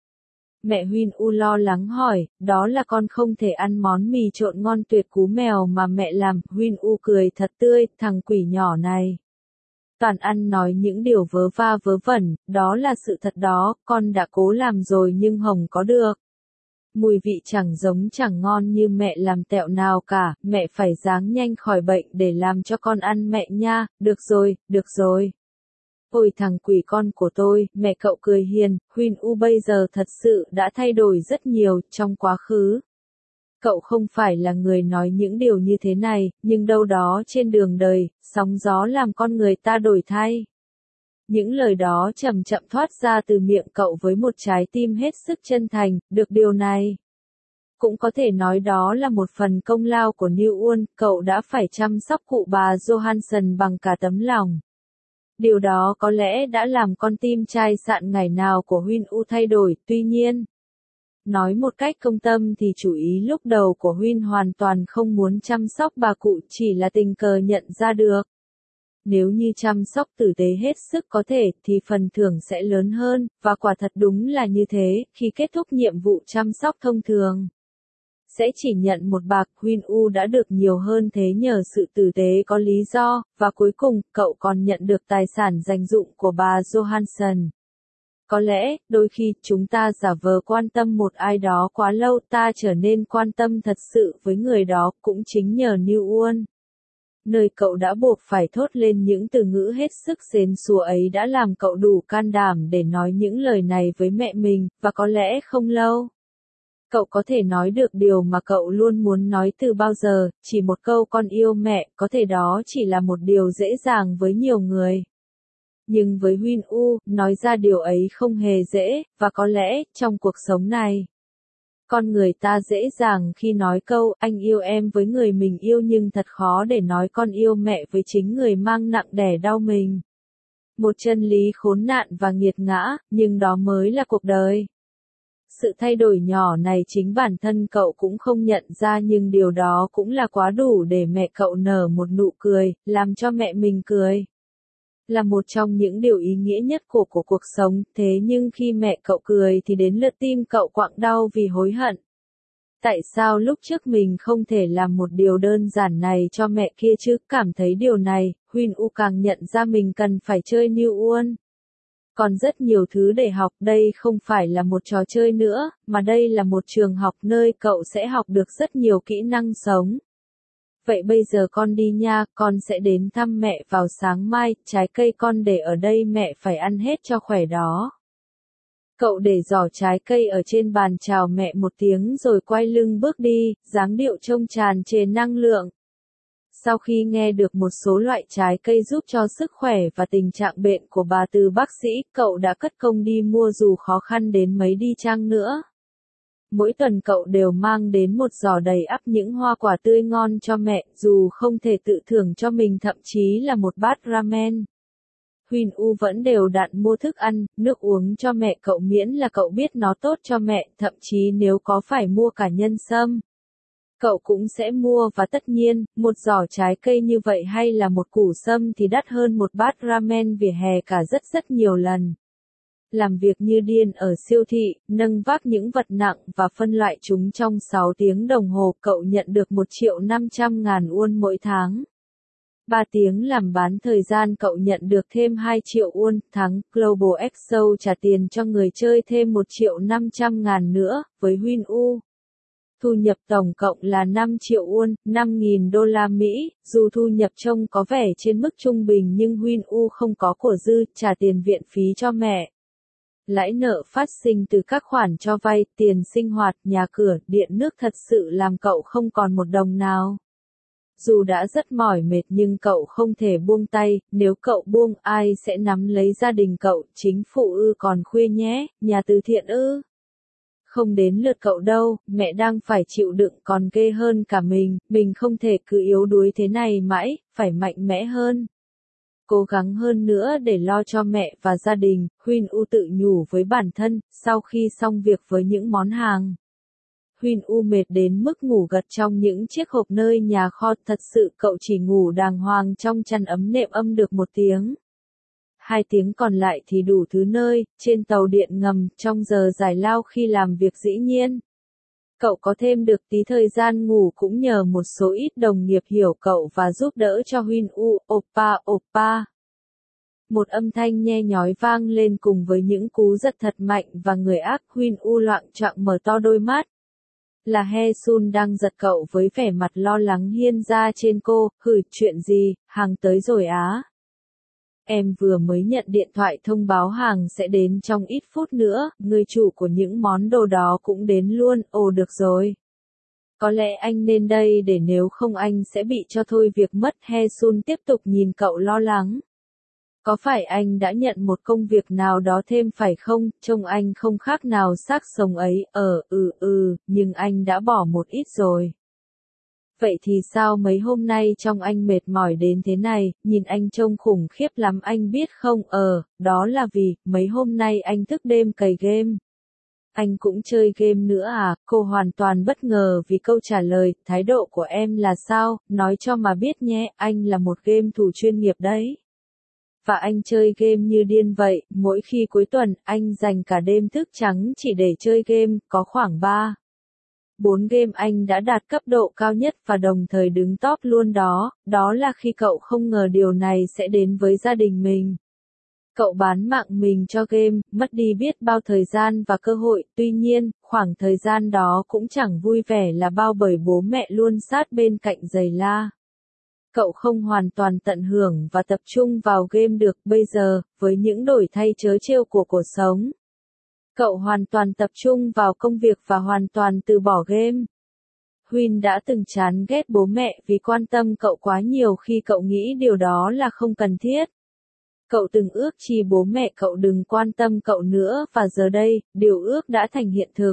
Mẹ Huyên U lo lắng hỏi, đó là con không thể ăn món mì trộn ngon tuyệt cú mèo mà mẹ làm. Huyên U cười thật tươi, thằng quỷ nhỏ này. Toàn ăn nói những điều vớ va vớ vẩn, đó là sự thật đó, con đã cố làm rồi nhưng hồng có được. Mùi vị chẳng giống chẳng ngon như mẹ làm tẹo nào cả, mẹ phải ráng nhanh khỏi bệnh để làm cho con ăn mẹ nha, được rồi, được rồi. Ôi thằng quỷ con của tôi, mẹ cậu cười hiền, Huyên U bây giờ thật sự đã thay đổi rất nhiều trong quá khứ. cậu không phải là người nói những điều như thế này, nhưng đâu đó trên đường đời, sóng gió làm con người ta đổi thay. Những lời đó chậm chậm thoát ra từ miệng cậu với một trái tim hết sức chân thành, được điều này. Cũng có thể nói đó là một phần công lao của New Uôn, cậu đã phải chăm sóc cụ bà Johansson bằng cả tấm lòng. Điều đó có lẽ đã làm con tim chai sạn ngày nào của Huynh U thay đổi, tuy nhiên. Nói một cách công tâm thì chủ ý lúc đầu của Huynh hoàn toàn không muốn chăm sóc bà cụ, chỉ là tình cờ nhận ra được. Nếu như chăm sóc tử tế hết sức có thể thì phần thưởng sẽ lớn hơn, và quả thật đúng là như thế, khi kết thúc nhiệm vụ chăm sóc thông thường. Sẽ chỉ nhận một bạc, Huynh U đã được nhiều hơn thế nhờ sự tử tế có lý do, và cuối cùng, cậu còn nhận được tài sản dành dụm của bà Johansson. Có lẽ, đôi khi, chúng ta giả vờ quan tâm một ai đó quá lâu, ta trở nên quan tâm thật sự với người đó, cũng chính nhờ New Uôn. Nơi cậu đã buộc phải thốt lên những từ ngữ hết sức xến xúa ấy đã làm cậu đủ can đảm để nói những lời này với mẹ mình, và có lẽ không lâu. Cậu có thể nói được điều mà cậu luôn muốn nói từ bao giờ, chỉ một câu con yêu mẹ, có thể đó chỉ là một điều dễ dàng với nhiều người. Nhưng với Huynh U, nói ra điều ấy không hề dễ, và có lẽ, trong cuộc sống này, con người ta dễ dàng khi nói câu, anh yêu em với người mình yêu nhưng thật khó để nói con yêu mẹ với chính người mang nặng đẻ đau mình. Một chân lý khốn nạn và nghiệt ngã, nhưng đó mới là cuộc đời. Sự thay đổi nhỏ này chính bản thân cậu cũng không nhận ra nhưng điều đó cũng là quá đủ để mẹ cậu nở một nụ cười, làm cho mẹ mình cười. Là một trong những điều ý nghĩa nhất của của cuộc sống, thế nhưng khi mẹ cậu cười thì đến lượt tim cậu quặn đau vì hối hận. Tại sao lúc trước mình không thể làm một điều đơn giản này cho mẹ kia chứ? Cảm thấy điều này, Huynh U càng nhận ra mình cần phải chơi New Uôn. Còn rất nhiều thứ để học, đây không phải là một trò chơi nữa, mà đây là một trường học nơi cậu sẽ học được rất nhiều kỹ năng sống. Vậy bây giờ con đi nha, con sẽ đến thăm mẹ vào sáng mai, trái cây con để ở đây mẹ phải ăn hết cho khỏe đó. Cậu để giỏ trái cây ở trên bàn chào mẹ một tiếng rồi quay lưng bước đi, dáng điệu trông tràn trề năng lượng. Sau khi nghe được một số loại trái cây giúp cho sức khỏe và tình trạng bệnh của bà từ bác sĩ, cậu đã cất công đi mua dù khó khăn đến mấy đi chăng nữa. Mỗi tuần cậu đều mang đến một giỏ đầy ắp những hoa quả tươi ngon cho mẹ, dù không thể tự thưởng cho mình thậm chí là một bát ramen. Huynh U vẫn đều đặn mua thức ăn, nước uống cho mẹ cậu miễn là cậu biết nó tốt cho mẹ, thậm chí nếu có phải mua cả nhân sâm. Cậu cũng sẽ mua và tất nhiên, một giỏ trái cây như vậy hay là một củ sâm thì đắt hơn một bát ramen vỉa hè cả rất rất nhiều lần. Làm việc như điên ở siêu thị, nâng vác những vật nặng và phân loại chúng trong sáu tiếng đồng hồ, cậu nhận được một triệu năm trăm ngàn won mỗi tháng. ba tiếng làm bán thời gian cậu nhận được thêm hai triệu won, tháng Global Expo trả tiền cho người chơi thêm một triệu năm trăm ngàn nữa, với Huynh U. Thu nhập tổng cộng là năm triệu won, năm nghìn đô la Mỹ, dù thu nhập trông có vẻ trên mức trung bình nhưng Huynh U không có của dư, trả tiền viện phí cho mẹ. Lãi nợ phát sinh từ các khoản cho vay, tiền sinh hoạt, nhà cửa, điện nước thật sự làm cậu không còn một đồng nào. Dù đã rất mỏi mệt nhưng cậu không thể buông tay, nếu cậu buông ai sẽ nắm lấy gia đình cậu, chính phủ ư còn khuya nhé, nhà từ thiện ư. Không đến lượt cậu đâu, mẹ đang phải chịu đựng còn ghê hơn cả mình, mình không thể cứ yếu đuối thế này mãi, phải mạnh mẽ hơn. Cố gắng hơn nữa để lo cho mẹ và gia đình, Huynh U tự nhủ với bản thân, sau khi xong việc với những món hàng. Huynh U mệt đến mức ngủ gật trong những chiếc hộp nơi nhà kho, thật sự cậu chỉ ngủ đàng hoàng trong chăn ấm nệm âm được một tiếng. Hai tiếng còn lại thì đủ thứ nơi, trên tàu điện ngầm, trong giờ giải lao khi làm việc dĩ nhiên. Cậu có thêm được tí thời gian ngủ cũng nhờ một số ít đồng nghiệp hiểu cậu và giúp đỡ cho Huynh U, oppa, oppa. Một âm thanh nhe nhói vang lên cùng với những cú giật thật mạnh và người ác, Huynh U loạng choạng mở to đôi mắt. Là He Sun đang giật cậu với vẻ mặt lo lắng hiên ra trên cô, hử, chuyện gì, hàng tới rồi á. Em vừa mới nhận điện thoại thông báo hàng sẽ đến trong ít phút nữa, người chủ của những món đồ đó cũng đến luôn, ồ được rồi. có lẽ anh nên đây để nếu không anh sẽ bị cho thôi việc mất. Hae-sun tiếp tục nhìn cậu lo lắng. Có phải anh đã nhận một công việc nào đó thêm phải không? Trông anh không khác nào xác sống ấy. Ờ, ừ, ừ, nhưng anh đã bỏ một ít rồi. Vậy thì sao mấy hôm nay trông anh mệt mỏi đến thế này, nhìn anh trông khủng khiếp lắm anh biết không? Ờ, đó là vì, mấy hôm nay anh thức đêm cày game. Anh cũng chơi game nữa à? Cô hoàn toàn bất ngờ vì câu trả lời, thái độ của em là sao? Nói cho mà biết nhé, anh là một game thủ chuyên nghiệp đấy. Và anh chơi game như điên vậy, mỗi khi cuối tuần, anh dành cả đêm thức trắng chỉ để chơi game, có khoảng ba bốn game anh đã đạt cấp độ cao nhất và đồng thời đứng top luôn đó, đó là khi cậu không ngờ điều này sẽ đến với gia đình mình. Cậu bán mạng mình cho game, mất đi biết bao thời gian và cơ hội, tuy nhiên, khoảng thời gian đó cũng chẳng vui vẻ là bao bởi bố mẹ luôn sát bên cạnh giày la. Cậu không hoàn toàn tận hưởng và tập trung vào game được bây giờ, với những đổi thay trớ trêu của cuộc sống. Cậu hoàn toàn tập trung vào công việc và hoàn toàn từ bỏ game. Huynh đã từng chán ghét bố mẹ vì quan tâm cậu quá nhiều khi cậu nghĩ điều đó là không cần thiết. Cậu từng ước chi bố mẹ cậu đừng quan tâm cậu nữa và giờ đây, điều ước đã thành hiện thực.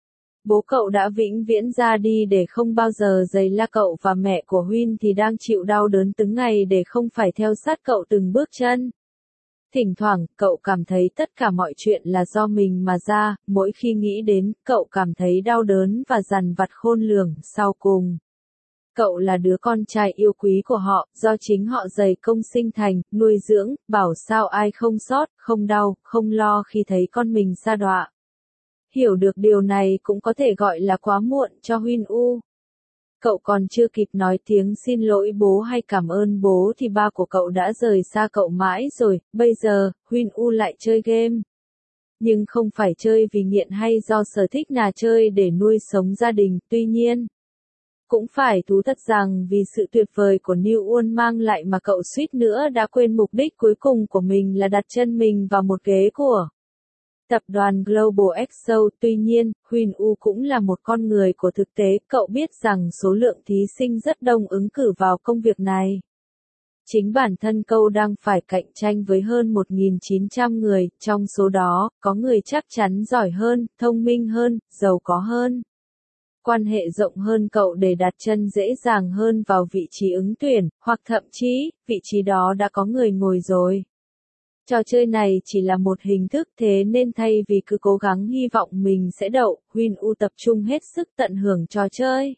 Bố cậu đã vĩnh viễn ra đi để không bao giờ giày la cậu và mẹ của Huynh thì đang chịu đau đớn từng ngày để không phải theo sát cậu từng bước chân. Thỉnh thoảng, cậu cảm thấy tất cả mọi chuyện là do mình mà ra, mỗi khi nghĩ đến, cậu cảm thấy đau đớn và dằn vặt khôn lường, sau cùng. Cậu là đứa con trai yêu quý của họ, do chính họ dày công sinh thành, nuôi dưỡng, bảo sao ai không sót, không đau, không lo khi thấy con mình sa đọa. Hiểu được điều này cũng có thể gọi là quá muộn cho Huynh U. Cậu còn chưa kịp nói tiếng xin lỗi bố hay cảm ơn bố thì ba của cậu đã rời xa cậu mãi rồi, bây giờ, Huynh U lại chơi game. Nhưng không phải chơi vì nghiện hay do sở thích là chơi để nuôi sống gia đình, tuy nhiên. Cũng phải thú thật rằng vì sự tuyệt vời của New Won mang lại mà cậu suýt nữa đã quên mục đích cuối cùng của mình là đặt chân mình vào một ghế của tập đoàn Global X O. Tuy nhiên, Huynh U cũng là một con người của thực tế, cậu biết rằng số lượng thí sinh rất đông ứng cử vào công việc này. Chính bản thân cậu đang phải cạnh tranh với hơn một nghìn chín trăm người, trong số đó, có người chắc chắn giỏi hơn, thông minh hơn, giàu có hơn. Quan hệ rộng hơn cậu để đặt chân dễ dàng hơn vào vị trí ứng tuyển, hoặc thậm chí, vị trí đó đã có người ngồi rồi. Trò chơi này chỉ là một hình thức thế nên thay vì cứ cố gắng hy vọng mình sẽ đậu, Huynh U tập trung hết sức tận hưởng trò chơi.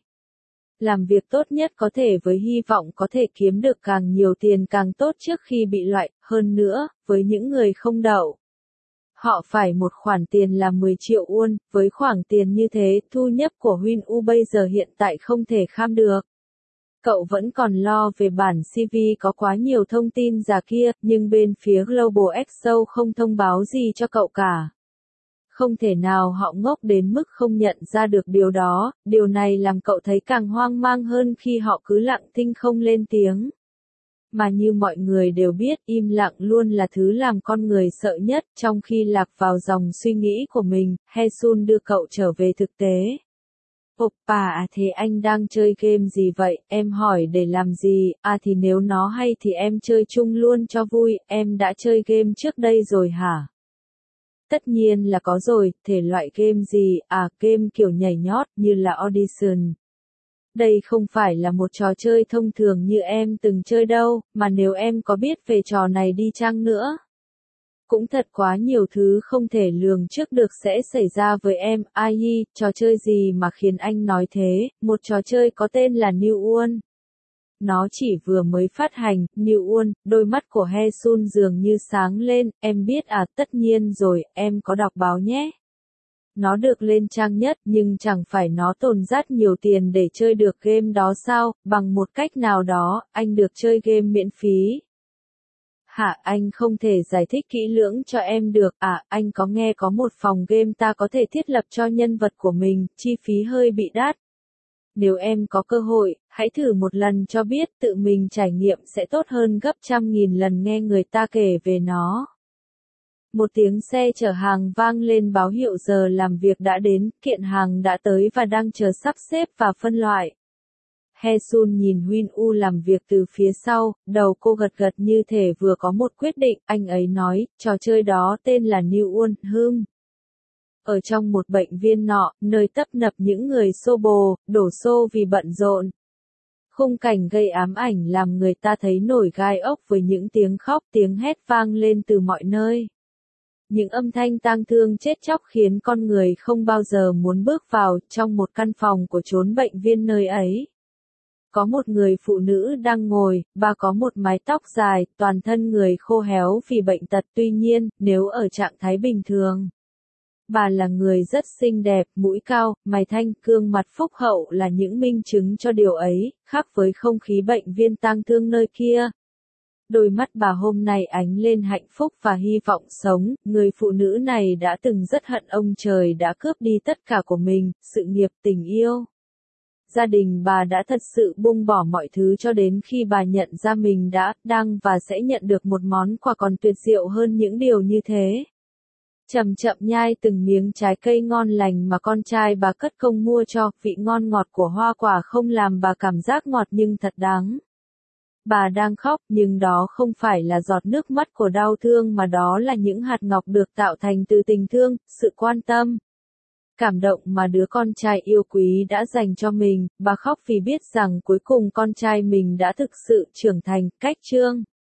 Làm việc tốt nhất có thể với hy vọng có thể kiếm được càng nhiều tiền càng tốt trước khi bị loại, hơn nữa, với những người không đậu. Họ phải một khoản tiền là mười triệu won, với khoản tiền như thế, thu nhập của Huynh U bây giờ hiện tại không thể kham được. Cậu vẫn còn lo về bản xê vê có quá nhiều thông tin giả kia, nhưng bên phía Global X O không thông báo gì cho cậu cả. Không thể nào họ ngốc đến mức không nhận ra được điều đó, điều này làm cậu thấy càng hoang mang hơn khi họ cứ lặng thinh không lên tiếng. Mà như mọi người đều biết, im lặng luôn là thứ làm con người sợ nhất, trong khi lạc vào dòng suy nghĩ của mình, Hae-sun đưa cậu trở về thực tế. Oppa à thế anh đang chơi game gì vậy, em hỏi để làm gì, à thì nếu nó hay thì em chơi chung luôn cho vui, em đã chơi game trước đây rồi hả? Tất nhiên là có rồi, thể loại game gì, à game kiểu nhảy nhót như là Audition. Đây không phải là một trò chơi thông thường như em từng chơi đâu, mà nếu em có biết về trò này đi chăng nữa. Cũng thật quá nhiều thứ không thể lường trước được sẽ xảy ra với em, ai hi, trò chơi gì mà khiến anh nói thế, một trò chơi có tên là New Won. Nó chỉ vừa mới phát hành, New Won, đôi mắt của Hae-sun dường như sáng lên, em biết à, tất nhiên rồi, em có đọc báo nhé. Nó được lên trang nhất nhưng chẳng phải nó tồn rất nhiều tiền để chơi được game đó sao, bằng một cách nào đó, anh được chơi game miễn phí. Hả, anh không thể giải thích kỹ lưỡng cho em được, à, anh có nghe có một phòng game ta có thể thiết lập cho nhân vật của mình, chi phí hơi bị đắt. Nếu em có cơ hội, hãy thử một lần cho biết, tự mình trải nghiệm sẽ tốt hơn gấp trăm nghìn lần nghe người ta kể về nó. Một tiếng xe chở hàng vang lên báo hiệu giờ làm việc đã đến, kiện hàng đã tới và đang chờ sắp xếp và phân loại. Haesun nhìn Win U làm việc từ phía sau, đầu cô gật gật như thể vừa có một quyết định, anh ấy nói, trò chơi đó tên là New World Hum. Ở trong một bệnh viện nọ, nơi tấp nập những người xô bồ, đổ xô vì bận rộn. Khung cảnh gây ám ảnh làm người ta thấy nổi gai ốc với những tiếng khóc, tiếng hét vang lên từ mọi nơi. Những âm thanh tang thương chết chóc khiến con người không bao giờ muốn bước vào trong một căn phòng của chốn bệnh viện nơi ấy. Có một người phụ nữ đang ngồi, bà có một mái tóc dài, toàn thân người khô héo vì bệnh tật, tuy nhiên, nếu ở trạng thái bình thường. Bà là người rất xinh đẹp, mũi cao, mày thanh, gương mặt phúc hậu là những minh chứng cho điều ấy, khác với không khí bệnh viện tang thương nơi kia. Đôi mắt bà hôm nay ánh lên hạnh phúc và hy vọng sống, người phụ nữ này đã từng rất hận ông trời đã cướp đi tất cả của mình, sự nghiệp, tình yêu. Gia đình bà đã thật sự buông bỏ mọi thứ cho đến khi bà nhận ra mình đã, đang và sẽ nhận được một món quà còn tuyệt diệu hơn những điều như thế. Chậm chậm nhai từng miếng trái cây ngon lành mà con trai bà cất công mua cho, vị ngon ngọt của hoa quả không làm bà cảm giác ngọt nhưng thật đắng. Bà đang khóc, nhưng đó không phải là giọt nước mắt của đau thương mà đó là những hạt ngọc được tạo thành từ tình thương, sự quan tâm. Cảm động mà đứa con trai yêu quý đã dành cho mình, bà khóc vì biết rằng cuối cùng con trai mình đã thực sự trưởng thành, cách chương.